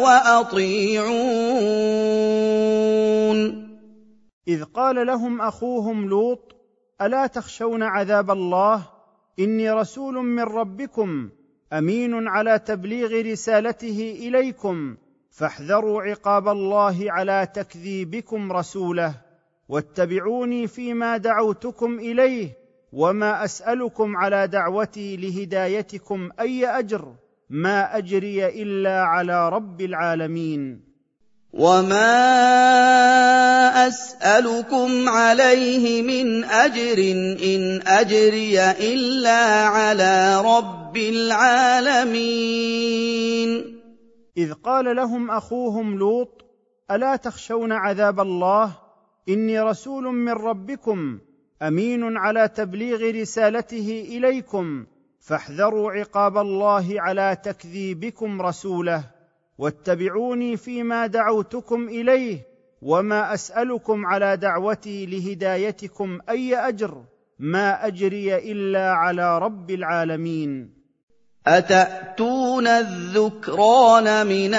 وأطيعون. إذ قال لهم أخوهم لوط: ألا تخشون عذاب الله؟ إني رسول من ربكم أمين على تبليغ رسالته إليكم، فاحذروا عقاب الله على تكذيبكم رسوله، واتبعوني فيما دعوتكم إليه، وما أسألكم على دعوتي لهدايتكم أي أجر، ما أجري إلا على رب العالمين. وما أسألكم عليه من أجر إن أجري إلا على رب العالمين. إذ قال لهم أخوهم لوط: ألا تخشون عذاب الله؟ إني رسول من ربكم أمين على تبليغ رسالته إليكم، فاحذروا عقاب الله على تكذيبكم رسوله، واتبعوني فيما دعوتكم إليه، وما أسألكم على دعوتي لهدايتكم أي أجر، ما أجري إلا على رب العالمين. أتأتون الذكران من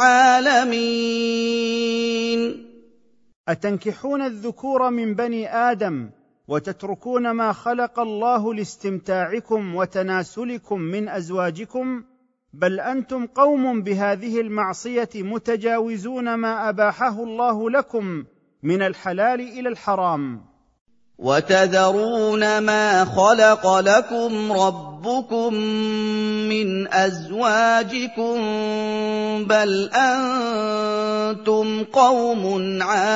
العالمين. أتنكحون الذكور من بني آدم وتتركون ما خلق الله لاستمتاعكم وتناسلكم من أزواجكم؟ بل أنتم قوم بهذه المعصية متجاوزون ما أباحه الله لكم من الحلال إلى الحرام. وتذرون ما خلق لكم ربكم من أزواجكم، بل أنتم قوم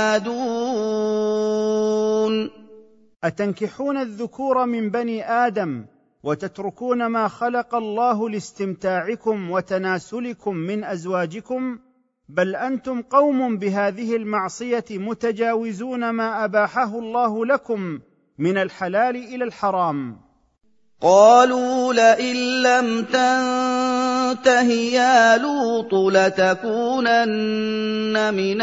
عادون. أتنكحون الذكور من بني آدم وتتركون ما خلق الله لاستمتاعكم وتناسلكم من أزواجكم؟ بل أنتم قوم بهذه المعصية متجاوزون ما أباحه الله لكم من الحلال إلى الحرام. قالوا لئن لم تنته يا لوط لتكونن من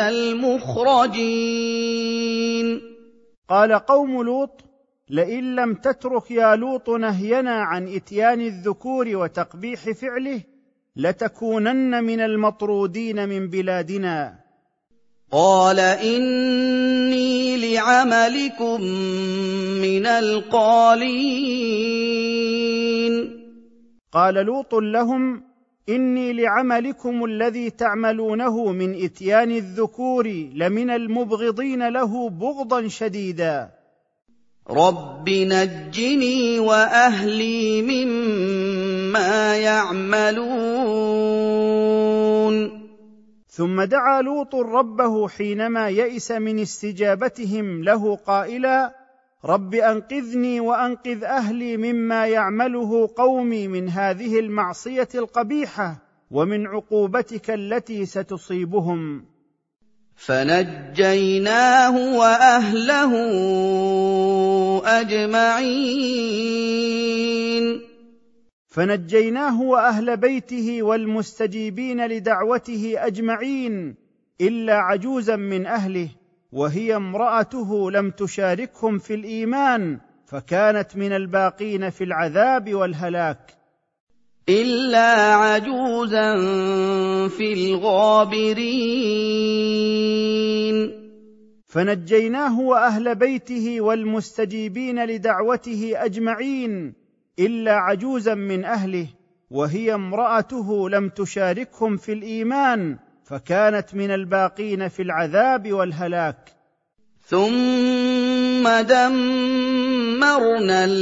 المخرجين. قال قوم لوط: لئن لم تترك يا لوط نهينا عن إتيان الذكور وتقبيح فعله لتكونن من المطرودين من بلادنا. قال إني لعملكم من القالين. قال لوط لهم: إني لعملكم الذي تعملونه من إتيان الذكور لمن المبغضين له بغضا شديدا. رب نجني وأهلي مما يعملون. ثم دعا لوط ربه حينما يئس من استجابتهم له قائلا: رب أنقذني وأنقذ أهلي مما يعمله قومي من هذه المعصية القبيحة ومن عقوبتك التي ستصيبهم. فنجيناه وأهله أجمعين. فنجيناه وأهل بيته والمستجيبين لدعوته أجمعين، إلا عجوزا من أهله، وهي امرأته لم تشاركهم في الإيمان، فكانت من الباقين في العذاب والهلاك. إلا عجوزا في الغابرين. فنجيناه وأهل بيته والمستجيبين لدعوته أجمعين، إلا عجوزا من أهله، وهي امرأته لم تشاركهم في الإيمان، فكانت من الباقين في العذاب والهلاك. ثم دمرنا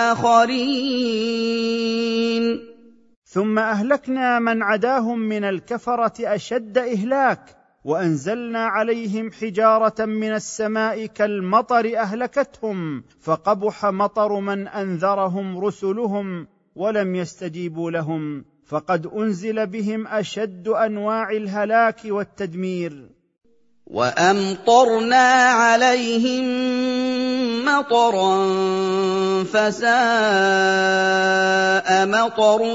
الآخرين. ثم أهلكنا من عداهم من الكفرة أشد إهلاك، وأنزلنا عليهم حجارة من السماء كالمطر أهلكتهم، فقبح مطر من أنذرهم رسلهم ولم يستجيبوا لهم، فقد أنزل بهم أشد أنواع الهلاك والتدمير. وأمطرنا عليهم مطرا فساء مطر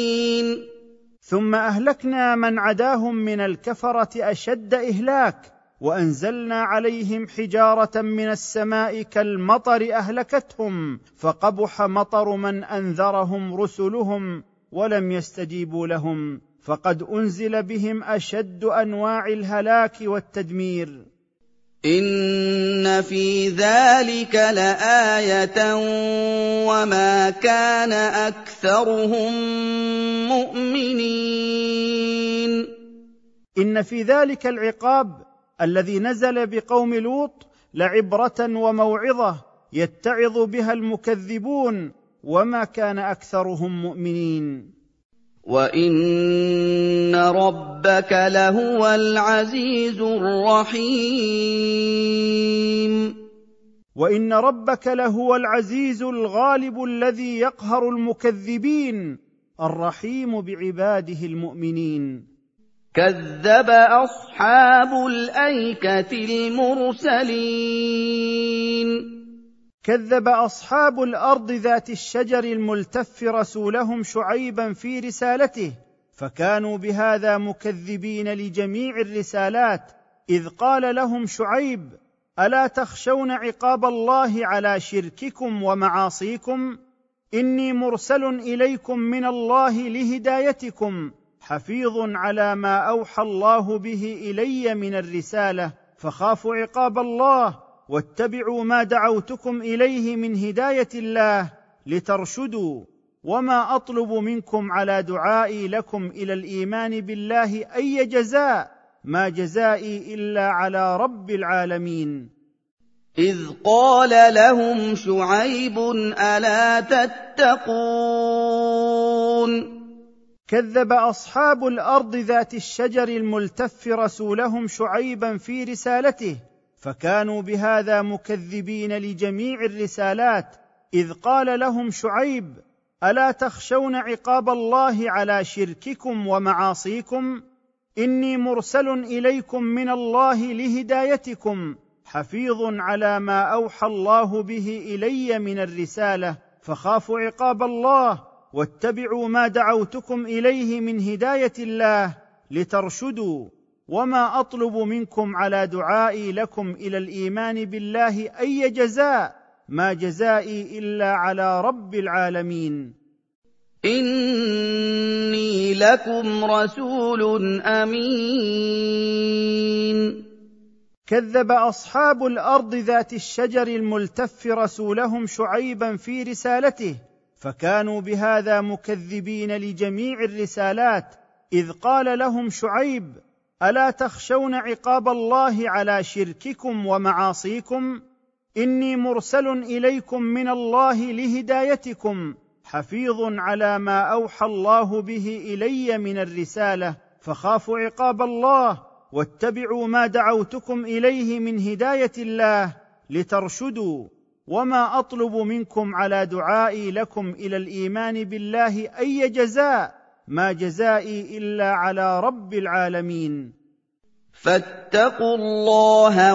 المنذرين. ثم أهلكنا من عداهم من الكفرة أشد إهلاك، وانزلنا عليهم حجاره من السماء كالمطر اهلكتهم فقبح مطر من انذرهم رسلهم ولم يستجيبوا لهم فقد انزل بهم اشد انواع الهلاك والتدمير. إن في ذلك لآية وما كان أكثرهم مؤمنين. إن في ذلك العقاب الذي نزل بقوم لوط لعبرة وموعظة يتعظ بها المكذبون وما كان أكثرهم مؤمنين. وَإِنَّ رَبَّكَ لَهُوَ الْعَزِيزُ الرَّحِيمُ. وَإِنَّ رَبَّكَ لَهُوَ الْعَزِيزُ الْغَالِبُ الَّذِي يَقْهَرُ الْمُكَذِّبِينَ الرَّحِيمُ بعباده المؤمنين. كَذَّبَ أَصْحَابُ الْأَيْكَةِ الْمُرْسَلِينَ. كذب اصحاب الارض ذات الشجر الملتف رسولهم شعيبا في رسالته فكانوا بهذا مكذبين لجميع الرسالات اذ قال لهم شعيب: الا تخشون عقاب الله على شرككم ومعاصيكم؟ اني مرسل اليكم من الله لهدايتكم حفيظ على ما اوحى الله به الي من الرساله فخافوا عقاب الله واتبعوا ما دعوتكم اليه من هدايه الله لترشدوا وما اطلب منكم على دعائي لكم الى الايمان بالله اي جزاء ما جزائي الا على رب العالمين. إذ قال لهم شعيب ألا تتقون. كذب اصحاب الارض ذات الشجر الملتف رسولهم شعيبا في رسالته فكانوا بهذا مكذبين لجميع الرسالات اذ قال لهم شعيب: الا تخشون عقاب الله على شرككم ومعاصيكم؟ اني مرسل اليكم من الله لهدايتكم حفيظ على ما اوحى الله به الي من الرساله فخافوا عقاب الله واتبعوا ما دعوتكم اليه من هدايه الله لترشدوا وما اطلب منكم على دعائي لكم الى الايمان بالله اي جزاء ما جزائي الا على رب العالمين. إني لكم رسول أمين. كذب اصحاب الارض ذات الشجر الملتف رسولهم شعيبا في رسالته فكانوا بهذا مكذبين لجميع الرسالات اذ قال لهم شعيب: الا تخشون عقاب الله على شرككم ومعاصيكم؟ اني مرسل اليكم من الله لهدايتكم حفيظ على ما اوحى الله به الي من الرساله فخافوا عقاب الله واتبعوا ما دعوتكم اليه من هدايه الله لترشدوا وما اطلب منكم على دعائي لكم الى الايمان بالله اي جزاء ما جزائي الا على رب العالمين. فاتقوا الله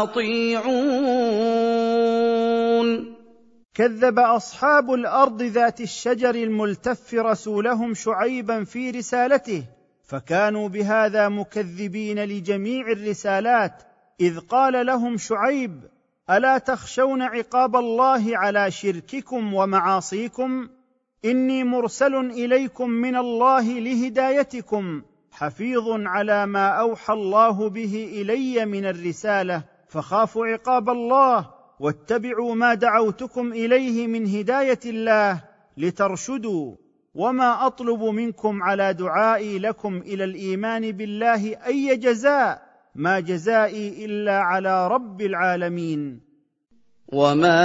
وأطيعون. كذب اصحاب الارض ذات الشجر الملتف رسولهم شعيبا في رسالته فكانوا بهذا مكذبين لجميع الرسالات اذ قال لهم شعيب: الا تخشون عقاب الله على شرككم ومعاصيكم؟ اني مرسل اليكم من الله لهدايتكم حفيظ على ما اوحى الله به الي من الرساله فخافوا عقاب الله واتبعوا ما دعوتكم اليه من هدايه الله لترشدوا وما اطلب منكم على دعائي لكم الى الايمان بالله اي جزاء ما جزائي الا على رب العالمين. وما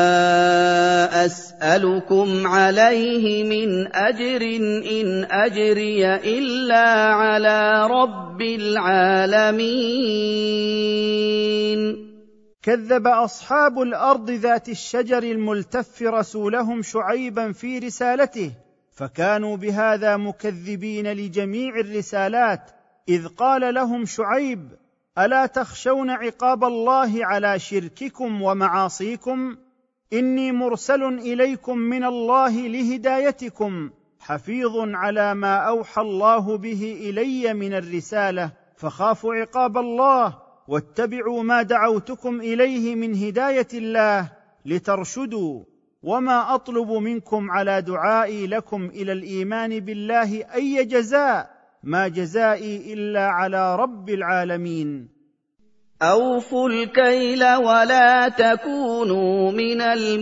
أسألكم عليه من أجر إن أجري إلا على رب العالمين. كذب اصحاب الارض ذات الشجر الملتف رسولهم شعيبا في رسالته فكانوا بهذا مكذبين لجميع الرسالات اذ قال لهم شعيب: الا تخشون عقاب الله على شرككم ومعاصيكم؟ اني مرسل اليكم من الله لهدايتكم حفيظ على ما اوحى الله به الي من الرساله فخافوا عقاب الله واتبعوا ما دعوتكم اليه من هدايه الله لترشدوا، وما اطلب منكم على دعائي لكم الى الايمان بالله اي جزاء، ما جزائي الا على رب العالمين. أوفوا الكيل ولا تكونوا من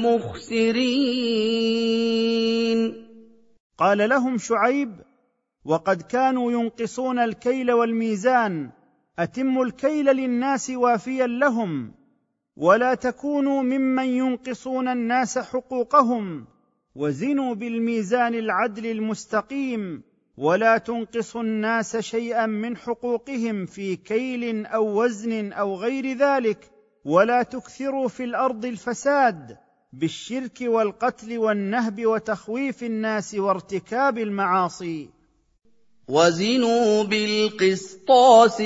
المخسرين. قال لهم شعيب: وقد كانوا ينقصون الكيل والميزان، أتموا الكيل للناس وافيا لهم، ولا تكونوا ممن ينقصون الناس حقوقهم، وزنوا بالميزان العدل المستقيم، ولا تنقصوا الناس شيئا من حقوقهم في كيل أو وزن أو غير ذلك، ولا تكثروا في الأرض الفساد بالشرك والقتل والنهب وتخويف الناس وارتكاب المعاصي. وزنوا بالقسطاس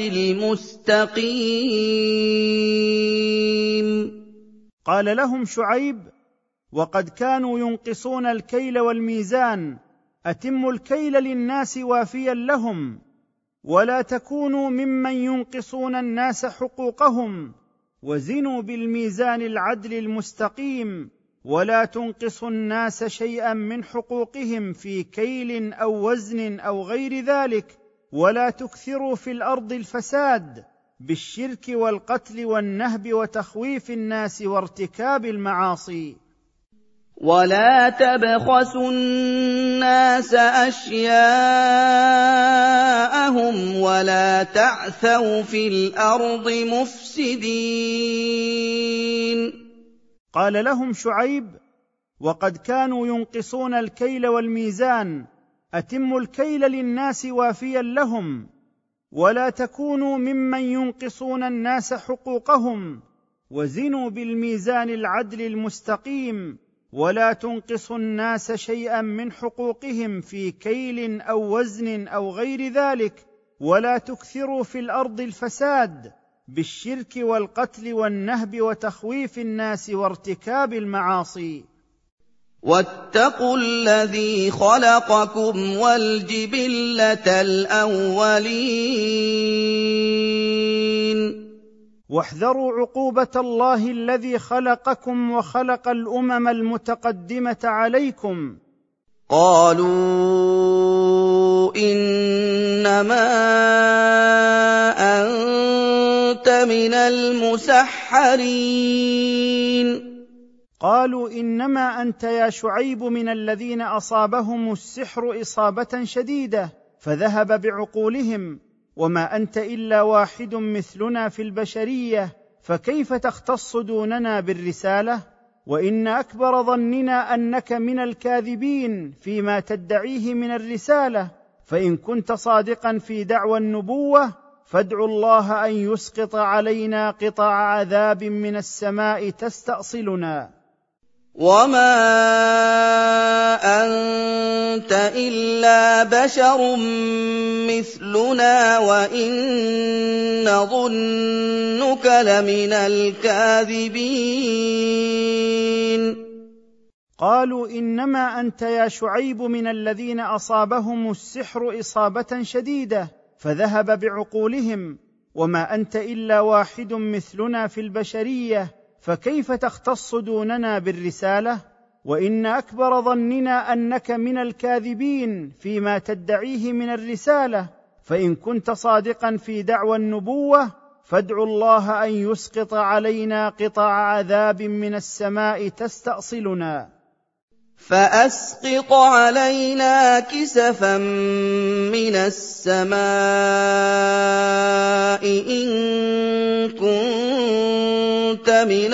المستقيم. قال لهم شعيب: وقد كانوا ينقصون الكيل والميزان، أتموا الكيل للناس وافيا لهم، ولا تكونوا ممن ينقصون الناس حقوقهم، وزنوا بالميزان العدل المستقيم، ولا تنقصوا الناس شيئا من حقوقهم في كيل أو وزن أو غير ذلك، ولا تكثروا في الأرض الفساد بالشرك والقتل والنهب وتخويف الناس وارتكاب المعاصي. ولا تبخسوا الناس أشياءهم ولا تعثوا في الأرض مفسدين. قال لهم شعيب: وقد كانوا ينقصون الكيل والميزان، أتموا الكيل للناس وافيا لهم، ولا تكونوا ممن ينقصون الناس حقوقهم، وزنوا بالميزان العدل المستقيم، ولا تنقصوا الناس شيئا من حقوقهم في كيل أو وزن أو غير ذلك، ولا تكثروا في الأرض الفساد بالشرك والقتل والنهب وتخويف الناس وارتكاب المعاصي. واتقوا الذي خلقكم والجبلة الأولين. واحذروا عقوبة الله الذي خلقكم وخلق الأمم المتقدمة عليكم. قالوا إنما أنت من المسحرين. قالوا إنما أنت يا شعيب من الذين أصابهم السحر إصابة شديدة فذهب بعقولهم، وما أنت إلا واحد مثلنا في البشرية، فكيف تختص دوننا بالرسالة؟ وإن أكبر ظننا أنك من الكاذبين فيما تدعيه من الرسالة، فإن كنت صادقا في دعوى النبوة فادع الله أن يسقط علينا قطع عذاب من السماء تستأصلنا. وما أنت إلا بشر مثلنا وإن نظنك لمن الكاذبين. قالوا إنما أنت يا شعيب من الذين أصابهم السحر إصابة شديدة فذهب بعقولهم، وما أنت إلا واحد مثلنا في البشرية، فكيف تختص دوننا بالرسالة؟ وإن أكبر ظننا أنك من الكاذبين فيما تدعيه من الرسالة، فإن كنت صادقا في دعوى النبوة فادع الله أن يسقط علينا قطع عذاب من السماء تستأصلنا. فأسقط علينا كسفا من السماء إن كنت من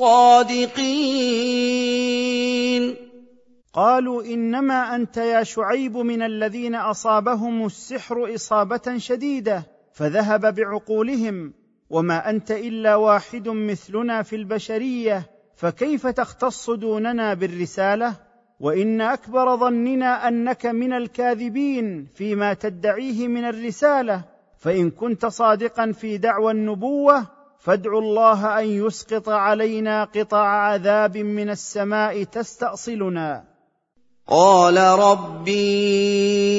الصادقين. قالوا إنما أنت يا شعيب من الذين أصابهم السحر إصابة شديدة فذهب بعقولهم، وما أنت إلا واحد مثلنا في البشرية، فكيف تختص دوننا بالرسالة؟ وإن أكبر ظننا أنك من الكاذبين فيما تدعيه من الرسالة، فإن كنت صادقا في دعوى النبوة فادع الله أن يسقط علينا قطع عذاب من السماء تستأصلنا. قال ربي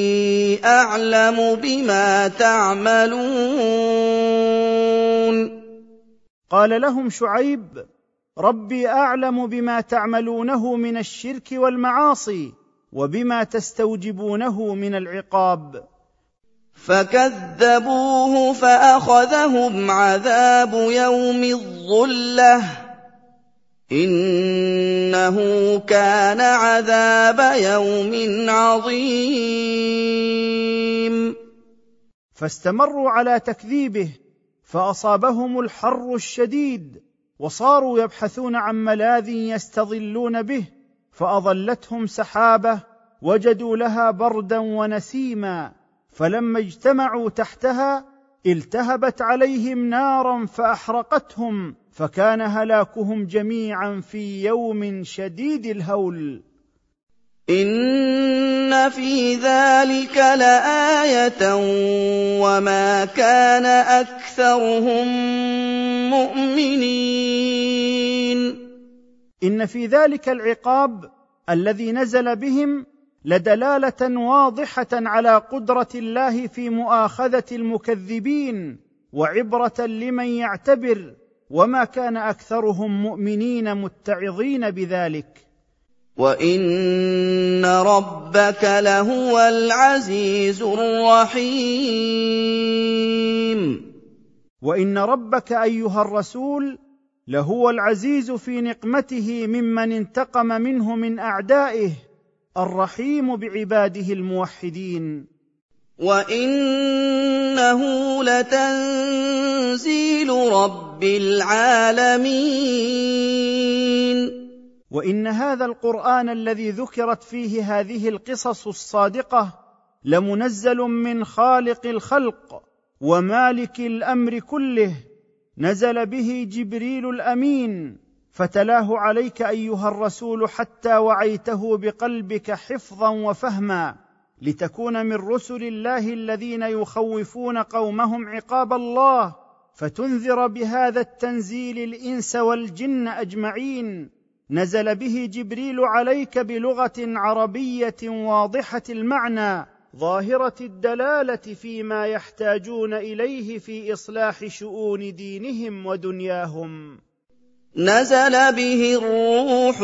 أعلم بما تعملون. قال لهم شعيب: ربي أعلم بما تعملونه من الشرك والمعاصي وبما تستوجبونه من العقاب. فكذبوه فأخذهم عذاب يوم الظلة إنه كان عذاب يوم عظيم. فاستمروا على تكذيبه فأصابهم الحر الشديد وصاروا يبحثون عن ملاذ يستظلون به، فأظلتهم سحابة وجدوا لها بردا ونسيما، فلما اجتمعوا تحتها التهبت عليهم نارا فأحرقتهم، فكان هلاكهم جميعا في يوم شديد الهول. إن في ذلك لآية وما كان أكثرهم مؤمنين. إن في ذلك العقاب الذي نزل بهم لدلالة واضحة على قدرة الله في مؤاخذة المكذبين وعبرة لمن يعتبر، وما كان أكثرهم مؤمنين متعظين بذلك. وإن ربك لهو العزيز الرحيم. وإن ربك أيها الرسول لهو العزيز في نقمته ممن انتقم منه من أعدائه، الرحيم بعباده الموحدين. وإنه لتنزيل رب العالمين. وإن هذا القرآن الذي ذكرت فيه هذه القصص الصادقة لمنزل من خالق الخلق ومالك الأمر كله، نزل به جبريل الأمين، فتلاه عليك أيها الرسول حتى وعيته بقلبك حفظا وفهما، لتكون من رسل الله الذين يخوفون قومهم عقاب الله، فتنذر بهذا التنزيل الإنس والجن أجمعين. نزل به جبريل عليك بلغة عربية واضحة المعنى ظاهرة الدلالة فيما يحتاجون إليه في إصلاح شؤون دينهم ودنياهم. نزل به الروح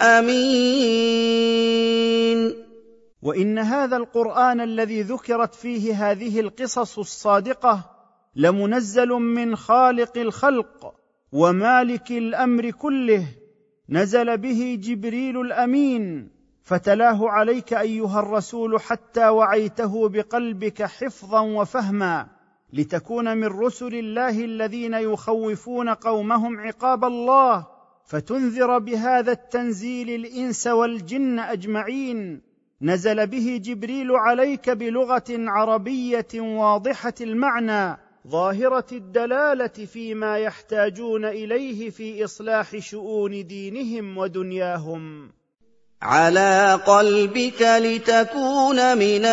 الأمين. وإن هذا القرآن الذي ذكرت فيه هذه القصص الصادقة لمنزل من خالق الخلق ومالك الأمر كله، نزل به جبريل الأمين، فتلاه عليك أيها الرسول حتى وعيته بقلبك حفظا وفهما، لتكون من رسل الله الذين يخوفون قومهم عقاب الله، فتنذر بهذا التنزيل الإنس والجن أجمعين. نزل به جبريل عليك بلغة عربية واضحة المعنى ظاهرة الدلالة فيما يحتاجون إليه في إصلاح شؤون دينهم ودنياهم. على قلبك لتكون من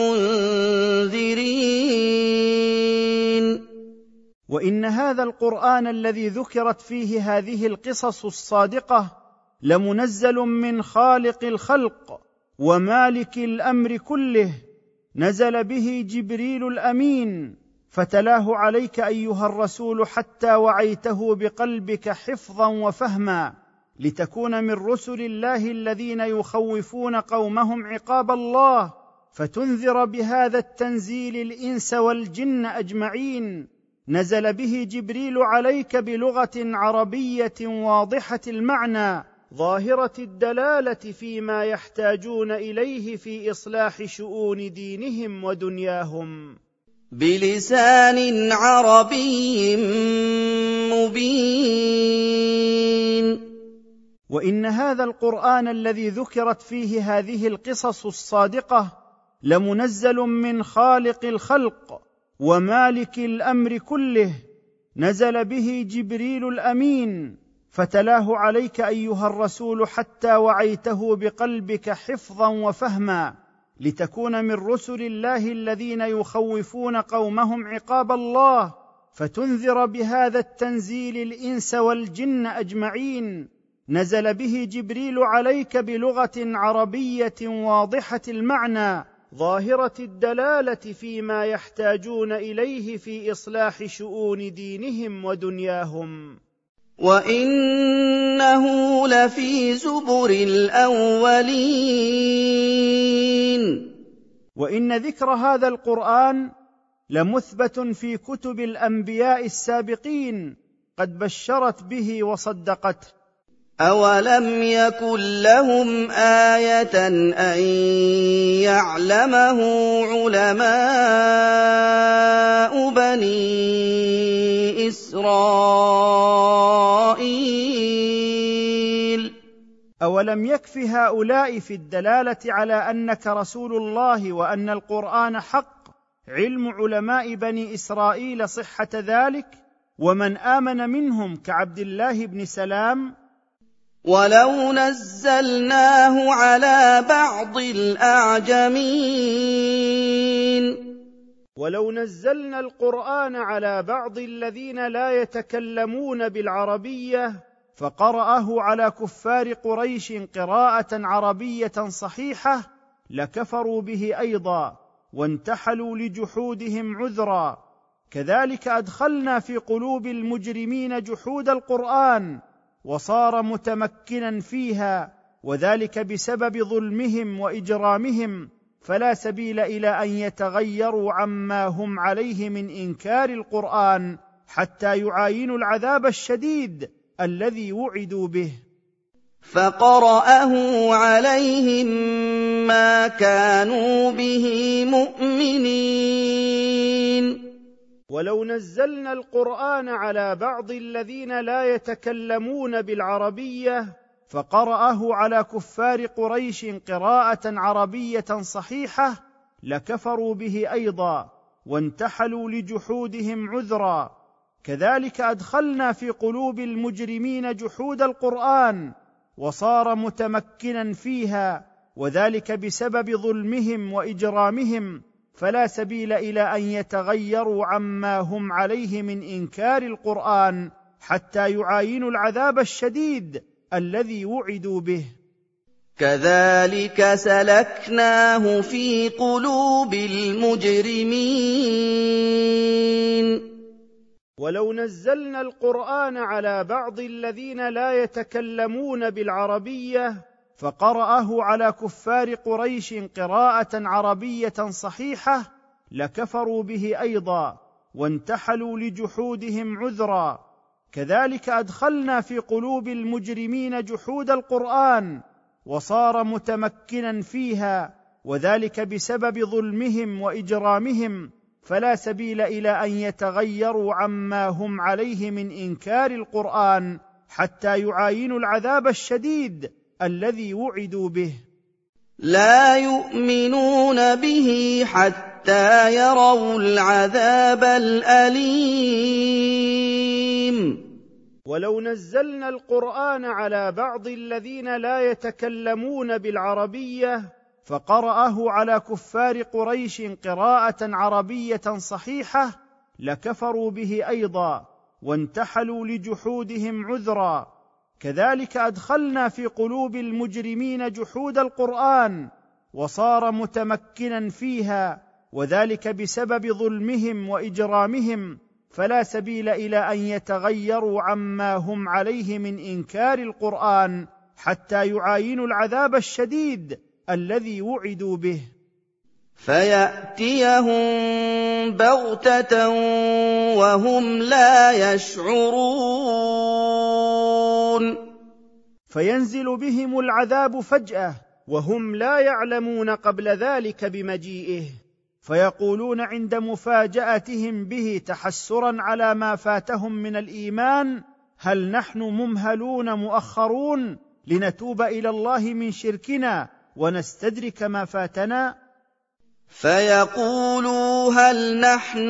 المنذرين. وإن هذا القرآن الذي ذكرت فيه هذه القصص الصادقة لمنزل من خالق الخلق ومالك الأمر كله، نزل به جبريل الأمين، فتلاه عليك أيها الرسول حتى وعيته بقلبك حفظا وفهما، لتكون من رسل الله الذين يخوفون قومهم عقاب الله، فتنذر بهذا التنزيل الإنس والجن أجمعين. نزل به جبريل عليك بلغة عربية واضحة المعنى ظاهرة الدلالة فيما يحتاجون إليه في إصلاح شؤون دينهم ودنياهم، بلسان عربي مبين. وإن هذا القرآن الذي ذكرت فيه هذه القصص الصادقة لمنزل من خالق الخلق ومالك الأمر كله، نزل به جبريل الأمين، فتلاه عليك أيها الرسول حتى وعيته بقلبك حفظا وفهما، لتكون من رسل الله الذين يخوفون قومهم عقاب الله، فتنذر بهذا التنزيل الإنس والجن أجمعين. نزل به جبريل عليك بلغة عربية واضحة المعنى ظاهرة الدلالة فيما يحتاجون إليه في إصلاح شؤون دينهم ودنياهم. وَإِنَّهُ لَفِي زُبُرِ الْأَوَّلِينَ. وإن ذكر هذا القرآن لمثبت في كتب الأنبياء السابقين قد بشرت به وصدقته. أَوَلَمْ يَكُن لَّهُمْ آيَةً أَن يَعْلَمَهُ عُلَمَاءُ بَنِي إِسْرَائِيلَ. أولم يكف هؤلاء في الدلالة على أنك رسول الله وأن القرآن حق علم علماء بني إسرائيل صحة ذلك ومن آمن منهم كعبد الله بن سلام؟ وَلَوْ نَزَّلْنَاهُ عَلَىٰ بَعْضِ الْأَعْجَمِينَ. ولو نزلنا القرآن على بعض الذين لا يتكلمون بالعربية فقرأه على كفار قريش قراءة عربية صحيحة لكفروا به أيضا وانتحلوا لجحودهم عذرا. كذلك أدخلنا في قلوب المجرمين جحود القرآن وصار متمكنا فيها، وذلك بسبب ظلمهم وإجرامهم، فلا سبيل إلى أن يتغيروا عما هم عليه من إنكار القرآن حتى يعاينوا العذاب الشديد الذي وعدوا به. فقرأه عليهم ما كانوا به مؤمنين. ولو نزلنا القرآن على بعض الذين لا يتكلمون بالعربية فقرأه على كفار قريش قراءة عربية صحيحة لكفروا به أيضا وانتحلوا لجحودهم عذرا. كذلك أدخلنا في قلوب المجرمين جحود القرآن وصار متمكنا فيها، وذلك بسبب ظلمهم وإجرامهم، فلا سبيل إلى أن يتغيروا عما هم عليه من إنكار القرآن حتى يعاينوا العذاب الشديد الذي وعدوا به. كذلك سلكناه في قلوب المجرمين. ولو نزلنا القرآن على بعض الذين لا يتكلمون بالعربية فقرأه على كفار قريش قراءة عربية صحيحة لكفروا به أيضا وانتحلوا لجحودهم عذرا. كذلك أدخلنا في قلوب المجرمين جحود القرآن وصار متمكنا فيها، وذلك بسبب ظلمهم وإجرامهم، فلا سبيل إلى أن يتغيروا عما هم عليه من إنكار القرآن حتى يعاينوا العذاب الشديد الذي وعدوا به. لا يؤمنون به حتى يروا العذاب الأليم. ولو نزلنا القرآن على بعض الذين لا يتكلمون بالعربية فقرأه على كفار قريش قراءة عربية صحيحة لكفروا به أيضا وانتحلوا لجحودهم عذرا. كذلك أدخلنا في قلوب المجرمين جحود القرآن وصار متمكنا فيها، وذلك بسبب ظلمهم وإجرامهم، فلا سبيل إلى أن يتغيروا عما هم عليه من إنكار القرآن حتى يعاينوا العذاب الشديد الذي وعدوا به. فيأتيهم بغتة وهم لا يشعرون. فينزل بهم العذاب فجأة وهم لا يعلمون قبل ذلك بمجيئه، فيقولون عند مفاجأتهم به تحسرا على ما فاتهم من الإيمان: هل نحن ممهلون مؤخرون لنتوب إلى الله من شركنا ونستدرك ما فاتنا؟ فيقولوا هل نحن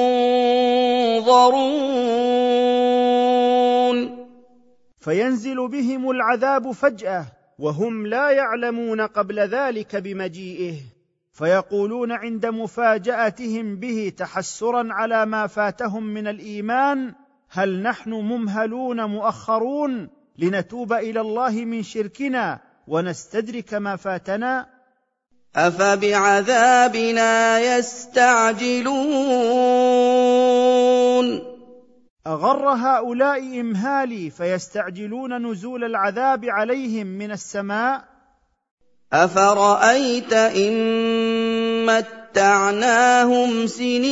منظرون. فينزل بهم العذاب فجأة وهم لا يعلمون قبل ذلك بمجيئه، فيقولون عند مفاجأتهم به تحسرا على ما فاتهم من الإيمان: هل نحن ممهلون مؤخرون لنتوب إلى الله من شركنا ونستدرك ما فاتنا؟ أَفَبِعَذَابِنَا يَسْتَعْجِلُونَ أغر هؤلاء إمهالي فيستعجلون نزول العذاب عليهم من السماء. أَفَرَأَيْتَ إِن مَّتَّعْنَاهُمْ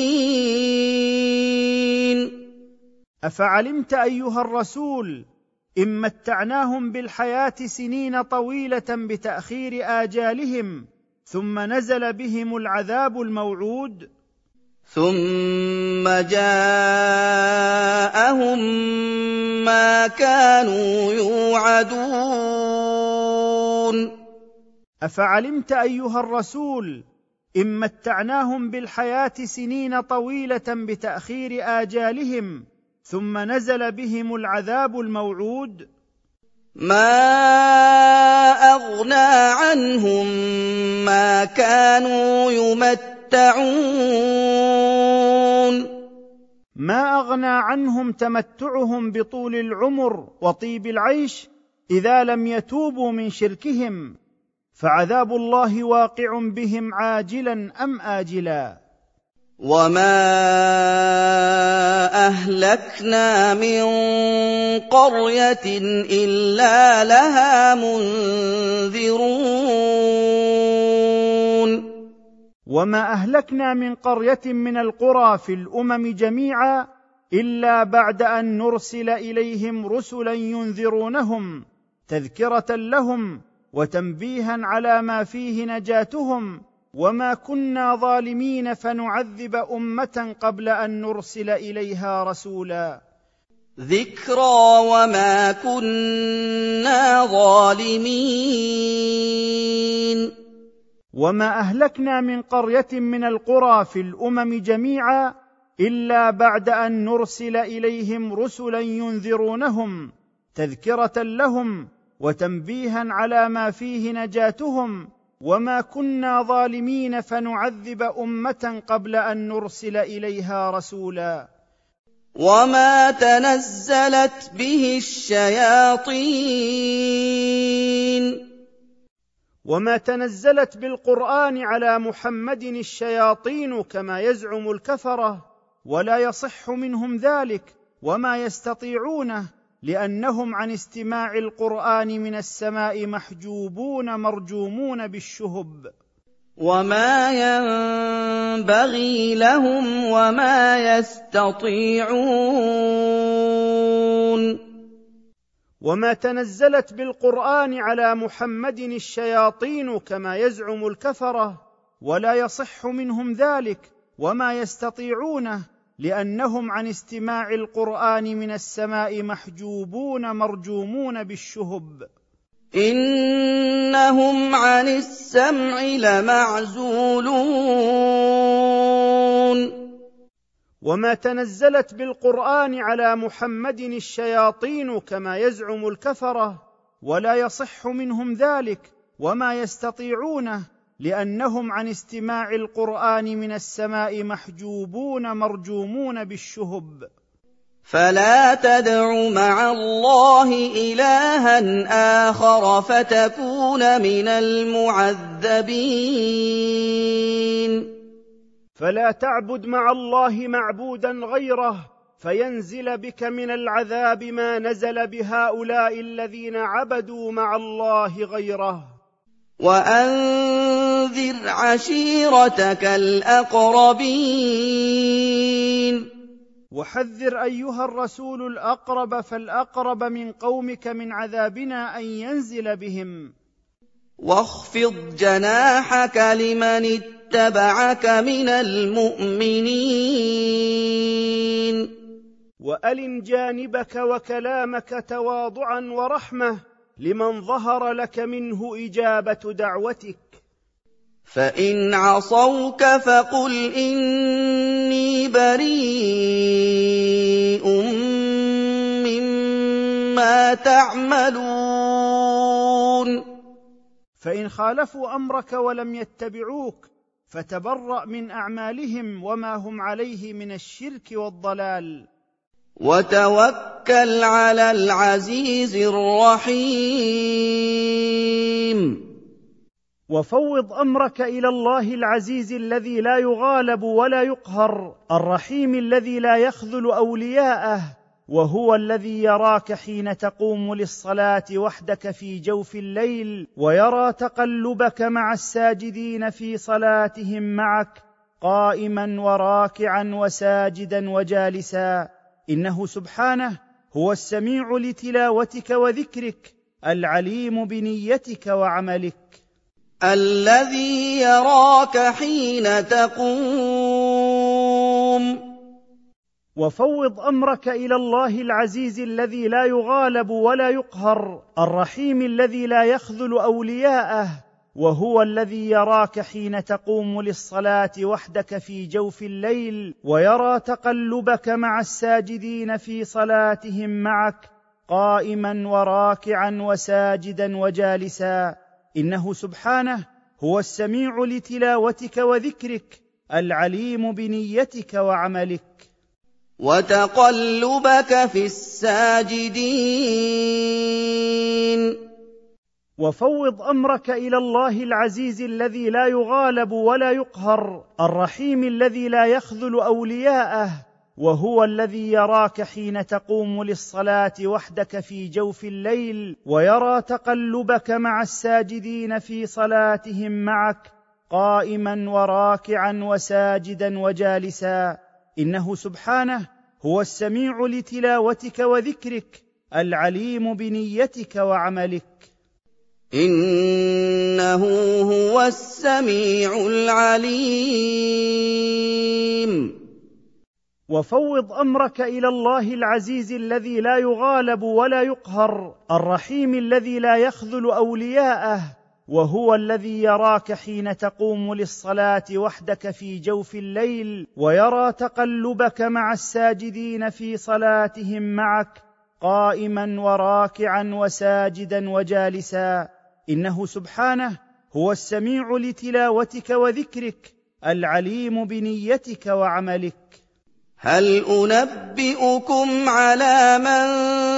سِنِينَ أفعلمت أيها الرسول إن متعناهم بالحياة سنين طويلة بتأخير آجالهم ثم نزل بهم العذاب الموعود. ثُمَّ جَاءَهُم مَّا كَانُوا يُوعَدُونَ أفعلمت أيها الرسول إن متعناهم بالحياة سنين طويلة بتأخير آجالهم ثم نزل بهم العذاب الموعود. ما أغنى عنهم ما كانوا يمتعون ما أغنى عنهم تمتعهم بطول العمر وطيب العيش إذا لم يتوبوا من شركهم، فعذاب الله واقع بهم عاجلا أم آجلا. وما أهلكنا من قرية إلا لها منذرون وما أهلكنا من قرية من القرى في الأمم جميعا إلا بعد أن نرسل إليهم رسلا ينذرونهم تذكرة لهم وتنبيها على ما فيه نجاتهم، وما كنا ظالمين فنعذب أمة قبل أن نرسل إليها رسولا. ذكرى وما كنا ظالمين. وما أهلكنا من قرية من القرى في الأمم جميعا إلا بعد أن نرسل إليهم رسلا ينذرونهم تذكرة لهم وتنبيها على ما فيه نجاتهم، وما كنا ظالمين فنعذب أمة قبل أن نرسل إليها رسولا. وما تنزلت به الشياطين. وما تنزلت بالقرآن على محمد الشياطين كما يزعم الكفرة، ولا يصح منهم ذلك وما يستطيعونه، لأنهم عن استماع القرآن من السماء محجوبون مرجومون بالشهب. وما ينبغي لهم وما يستطيعون. وما تنزلت بالقرآن على محمد الشياطين كما يزعم الكفرة، ولا يصح منهم ذلك وما يستطيعونه، لأنهم عن استماع القرآن من السماء محجوبون مرجومون بالشهب. إنهم عن السمع لمعزولون. وما تنزلت بالقرآن على محمد الشياطين كما يزعم الكفرة، ولا يصح منهم ذلك وما يستطيعونه، لأنهم عن استماع القرآن من السماء محجوبون مرجومون بالشهب. فلا تدع مع الله إلها آخر فتكون من المعذبين. فلا تعبد مع الله معبودا غيره فينزل بك من العذاب ما نزل بهؤلاء الذين عبدوا مع الله غيره. وأنذر عشيرتك الأقربين. وحذر أيها الرسول الأقرب فالأقرب من قومك من عذابنا أن ينزل بهم. واخفض جناحك لمن اتبعك من المؤمنين. وألن جانبك وكلامك تواضعا ورحمة لمن ظهر لك منه إجابة دعوتك. فإن عصوك فقل إني بريء مما تعملون. فإن خالفوا أمرك ولم يتبعوك فتبرأ من أعمالهم وما هم عليه من الشرك والضلال. وتوكل على العزيز الرحيم. وفوض أمرك إلى الله العزيز الذي لا يغالب ولا يقهر، الرحيم الذي لا يخذل أولياءه، وهو الذي يراك حين تقوم للصلاة وحدك في جوف الليل، ويرى تقلبك مع الساجدين في صلاتهم معك قائما وراكعا وساجدا وجالسا، إنه سبحانه هو السميع لتلاوتك وذكرك، العليم بنيتك وعملك. الذي يراك حين تقوم. وفوض أمرك إلى الله العزيز الذي لا يغالب ولا يقهر، الرحيم الذي لا يخذل أولياءه، وهو الذي يراك حين تقوم للصلاة وحدك في جوف الليل، ويرى تقلبك مع الساجدين في صلاتهم معك قائما وراكعا وساجدا وجالسا، إنه سبحانه هو السميع لتلاوتك وذكرك، العليم بنيتك وعملك. وتقلبك في الساجدين. وفوض أمرك إلى الله العزيز الذي لا يغالب ولا يقهر، الرحيم الذي لا يخذل أولياءه، وهو الذي يراك حين تقوم للصلاة وحدك في جوف الليل، ويرى تقلبك مع الساجدين في صلاتهم معك قائما وراكعا وساجدا وجالسا، إنه سبحانه هو السميع لتلاوتك وذكرك، العليم بنيتك وعملك. إنه هو السميع العليم. وفوض أمرك إلى الله العزيز الذي لا يغالب ولا يقهر، الرحيم الذي لا يخذل أولياءه، وهو الذي يراك حين تقوم للصلاة وحدك في جوف الليل، ويرى تقلبك مع الساجدين في صلاتهم معك قائما وراكعا وساجدا وجالسا، إنه سبحانه هو السميع لتلاوتك وذكرك، العليم بنيتك وعملك. هل أنبئكم على من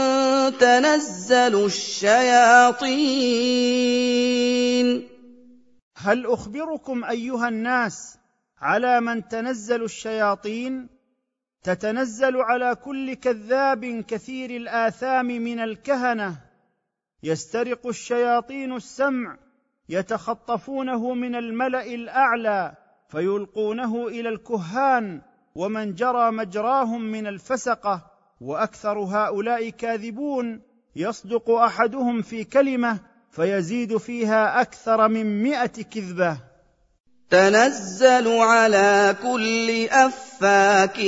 تنزل الشياطين؟ هل أخبركم أيها الناس على من تنزل الشياطين؟ تتنزل على كل كذاب كثير الآثام من الكهنة، يسترق الشياطين السمع، يتخطفونه من الملأ الأعلى فيلقونه إلى الكهان ومن جرى مجراهم من الفسقة، وأكثر هؤلاء كاذبون، يصدق أحدهم في كلمة فيزيد فيها أكثر من 100 كذبة. تنزل على كل أفاك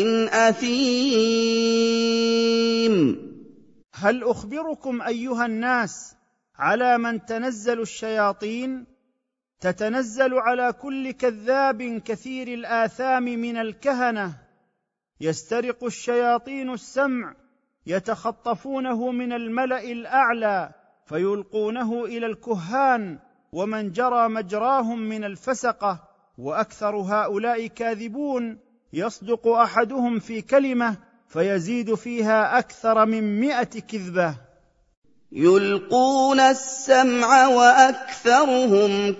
أثيم. هل أخبركم أيها الناس على من تنزل الشياطين؟ تتنزل على كل كذاب كثير الآثام من الكهنة، يسترق الشياطين السمع، يتخطفونه من الملأ الأعلى فيلقونه إلى الكهان ومن جرى مجراهم من الفسقة، وأكثر هؤلاء كاذبون، يصدق أحدهم في كلمة فيزيد فيها أكثر من 100 كذبة. يلقون السمع وأكثرهم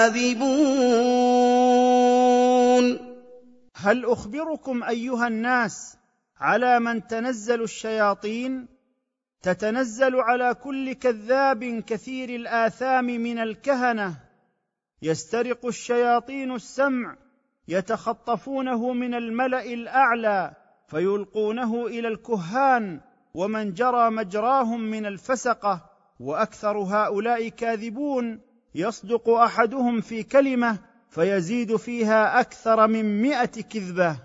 كاذبون. هل أخبركم أيها الناس على من تنزل الشياطين؟ تتنزل على كل كذاب كثير الآثام من الكهنة، يسترق الشياطين السمع، يتخطفونه من الملأ الأعلى فيلقونه إلى الكهان ومن جرى مجراهم من الفسقة، وأكثر هؤلاء كاذبون، يصدق أحدهم في كلمة فيزيد فيها أكثر من 100 كذبة.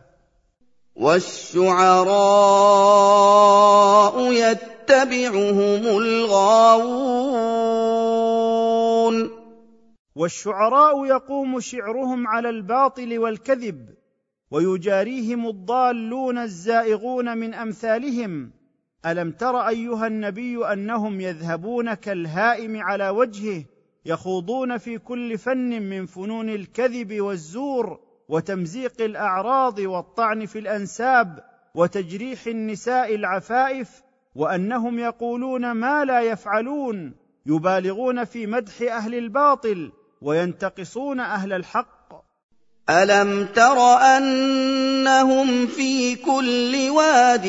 والشعراء يتبعهم الغاوون. والشعراء يقوم شعرهم على الباطل والكذب، ويجاريهم الضالون الزائغون من أمثالهم. ألم تر أيها النبي أنهم يذهبون كالهائم على وجهه، يخوضون في كل فن من فنون الكذب والزور وتمزيق الأعراض والطعن في الأنساب وتجريح النساء العفائف، وأنهم يقولون ما لا يفعلون، يبالغون في مدح أهل الباطل وينتقصون أهل الحق. أَلَمْ تَرَ أَنَّهُمْ فِي كُلِّ وَادٍ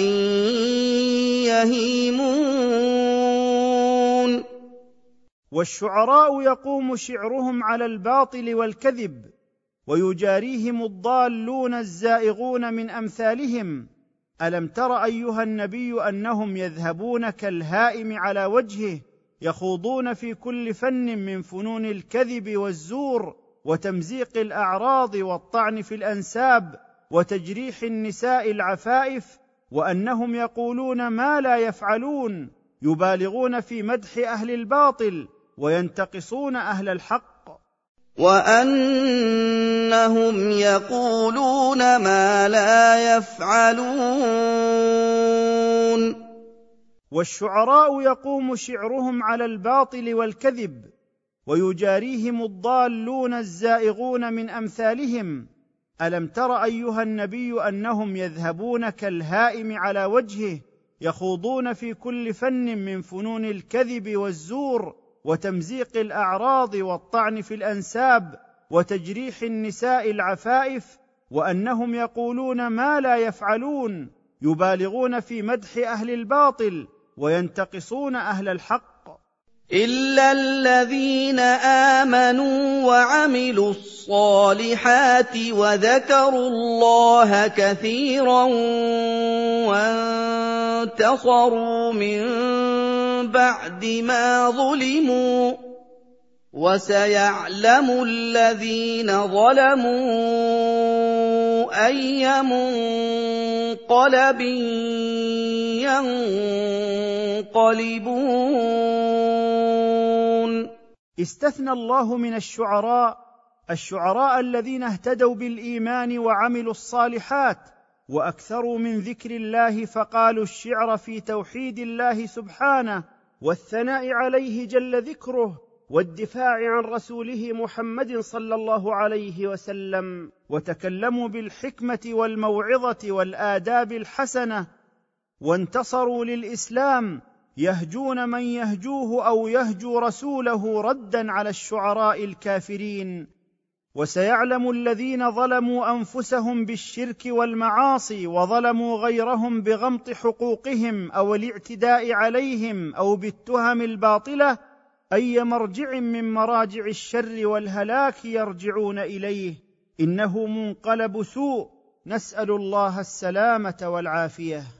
يَهِيمُونَ والشعراء يقوم شعرهم على الباطل والكذب، ويجاريهم الضالون الزائغون من أمثالهم. ألم تر أيها النبي أنهم يذهبون كالهائم على وجهه، يخوضون في كل فن من فنون الكذب والزور وتمزيق الأعراض والطعن في الأنساب وتجريح النساء العفائف، وأنهم يقولون ما لا يفعلون، يبالغون في مدح أهل الباطل وينتقصون أهل الحق. وَأَنَّهُمْ يَقُولُونَ مَا لَا يَفْعَلُونَ والشعراء يقوم شعرهم على الباطل والكذب، ويجاريهم الضالون الزائغون من أمثالهم. ألم تر أيها النبي أنهم يذهبون كالهائم على وجهه، يخوضون في كل فن من فنون الكذب والزور وتمزيق الأعراض والطعن في الأنساب وتجريح النساء العفائف، وأنهم يقولون ما لا يفعلون، يبالغون في مدح أهل الباطل وينتقصون أهل الحق. إِلَّا الَّذِينَ آمَنُوا وَعَمِلُوا الصَّالِحَاتِ وَذَكَرُوا اللَّهَ كَثِيرًا وَانتَصَرُوا مِن بَعْدِ مَا ظُلِمُوا ۗ وَسَيَعْلَمُ الَّذِينَ ظَلَمُوا أَيَّ مُنقَلَبٍ يَنقَلِبُونَ. استثنى الله من الشعراء الذين اهتدوا بالإيمان وعملوا الصالحات وأكثروا من ذكر الله، فقالوا الشعر في توحيد الله سبحانه والثناء عليه جل ذكره والدفاع عن رسوله محمد صلى الله عليه وسلم، وتكلموا بالحكمة والموعظة والآداب الحسنة، وانتصروا للإسلام يهجون من يهجوه أو يهجو رسوله ردا على الشعراء الكافرين. وسيعلم الذين ظلموا أنفسهم بالشرك والمعاصي وظلموا غيرهم بغمط حقوقهم أو الاعتداء عليهم أو بالتهم الباطلة أي مرجع من مراجع الشر والهلاك يرجعون إليه، إنه منقلب سوء، نسأل الله السلامة والعافية.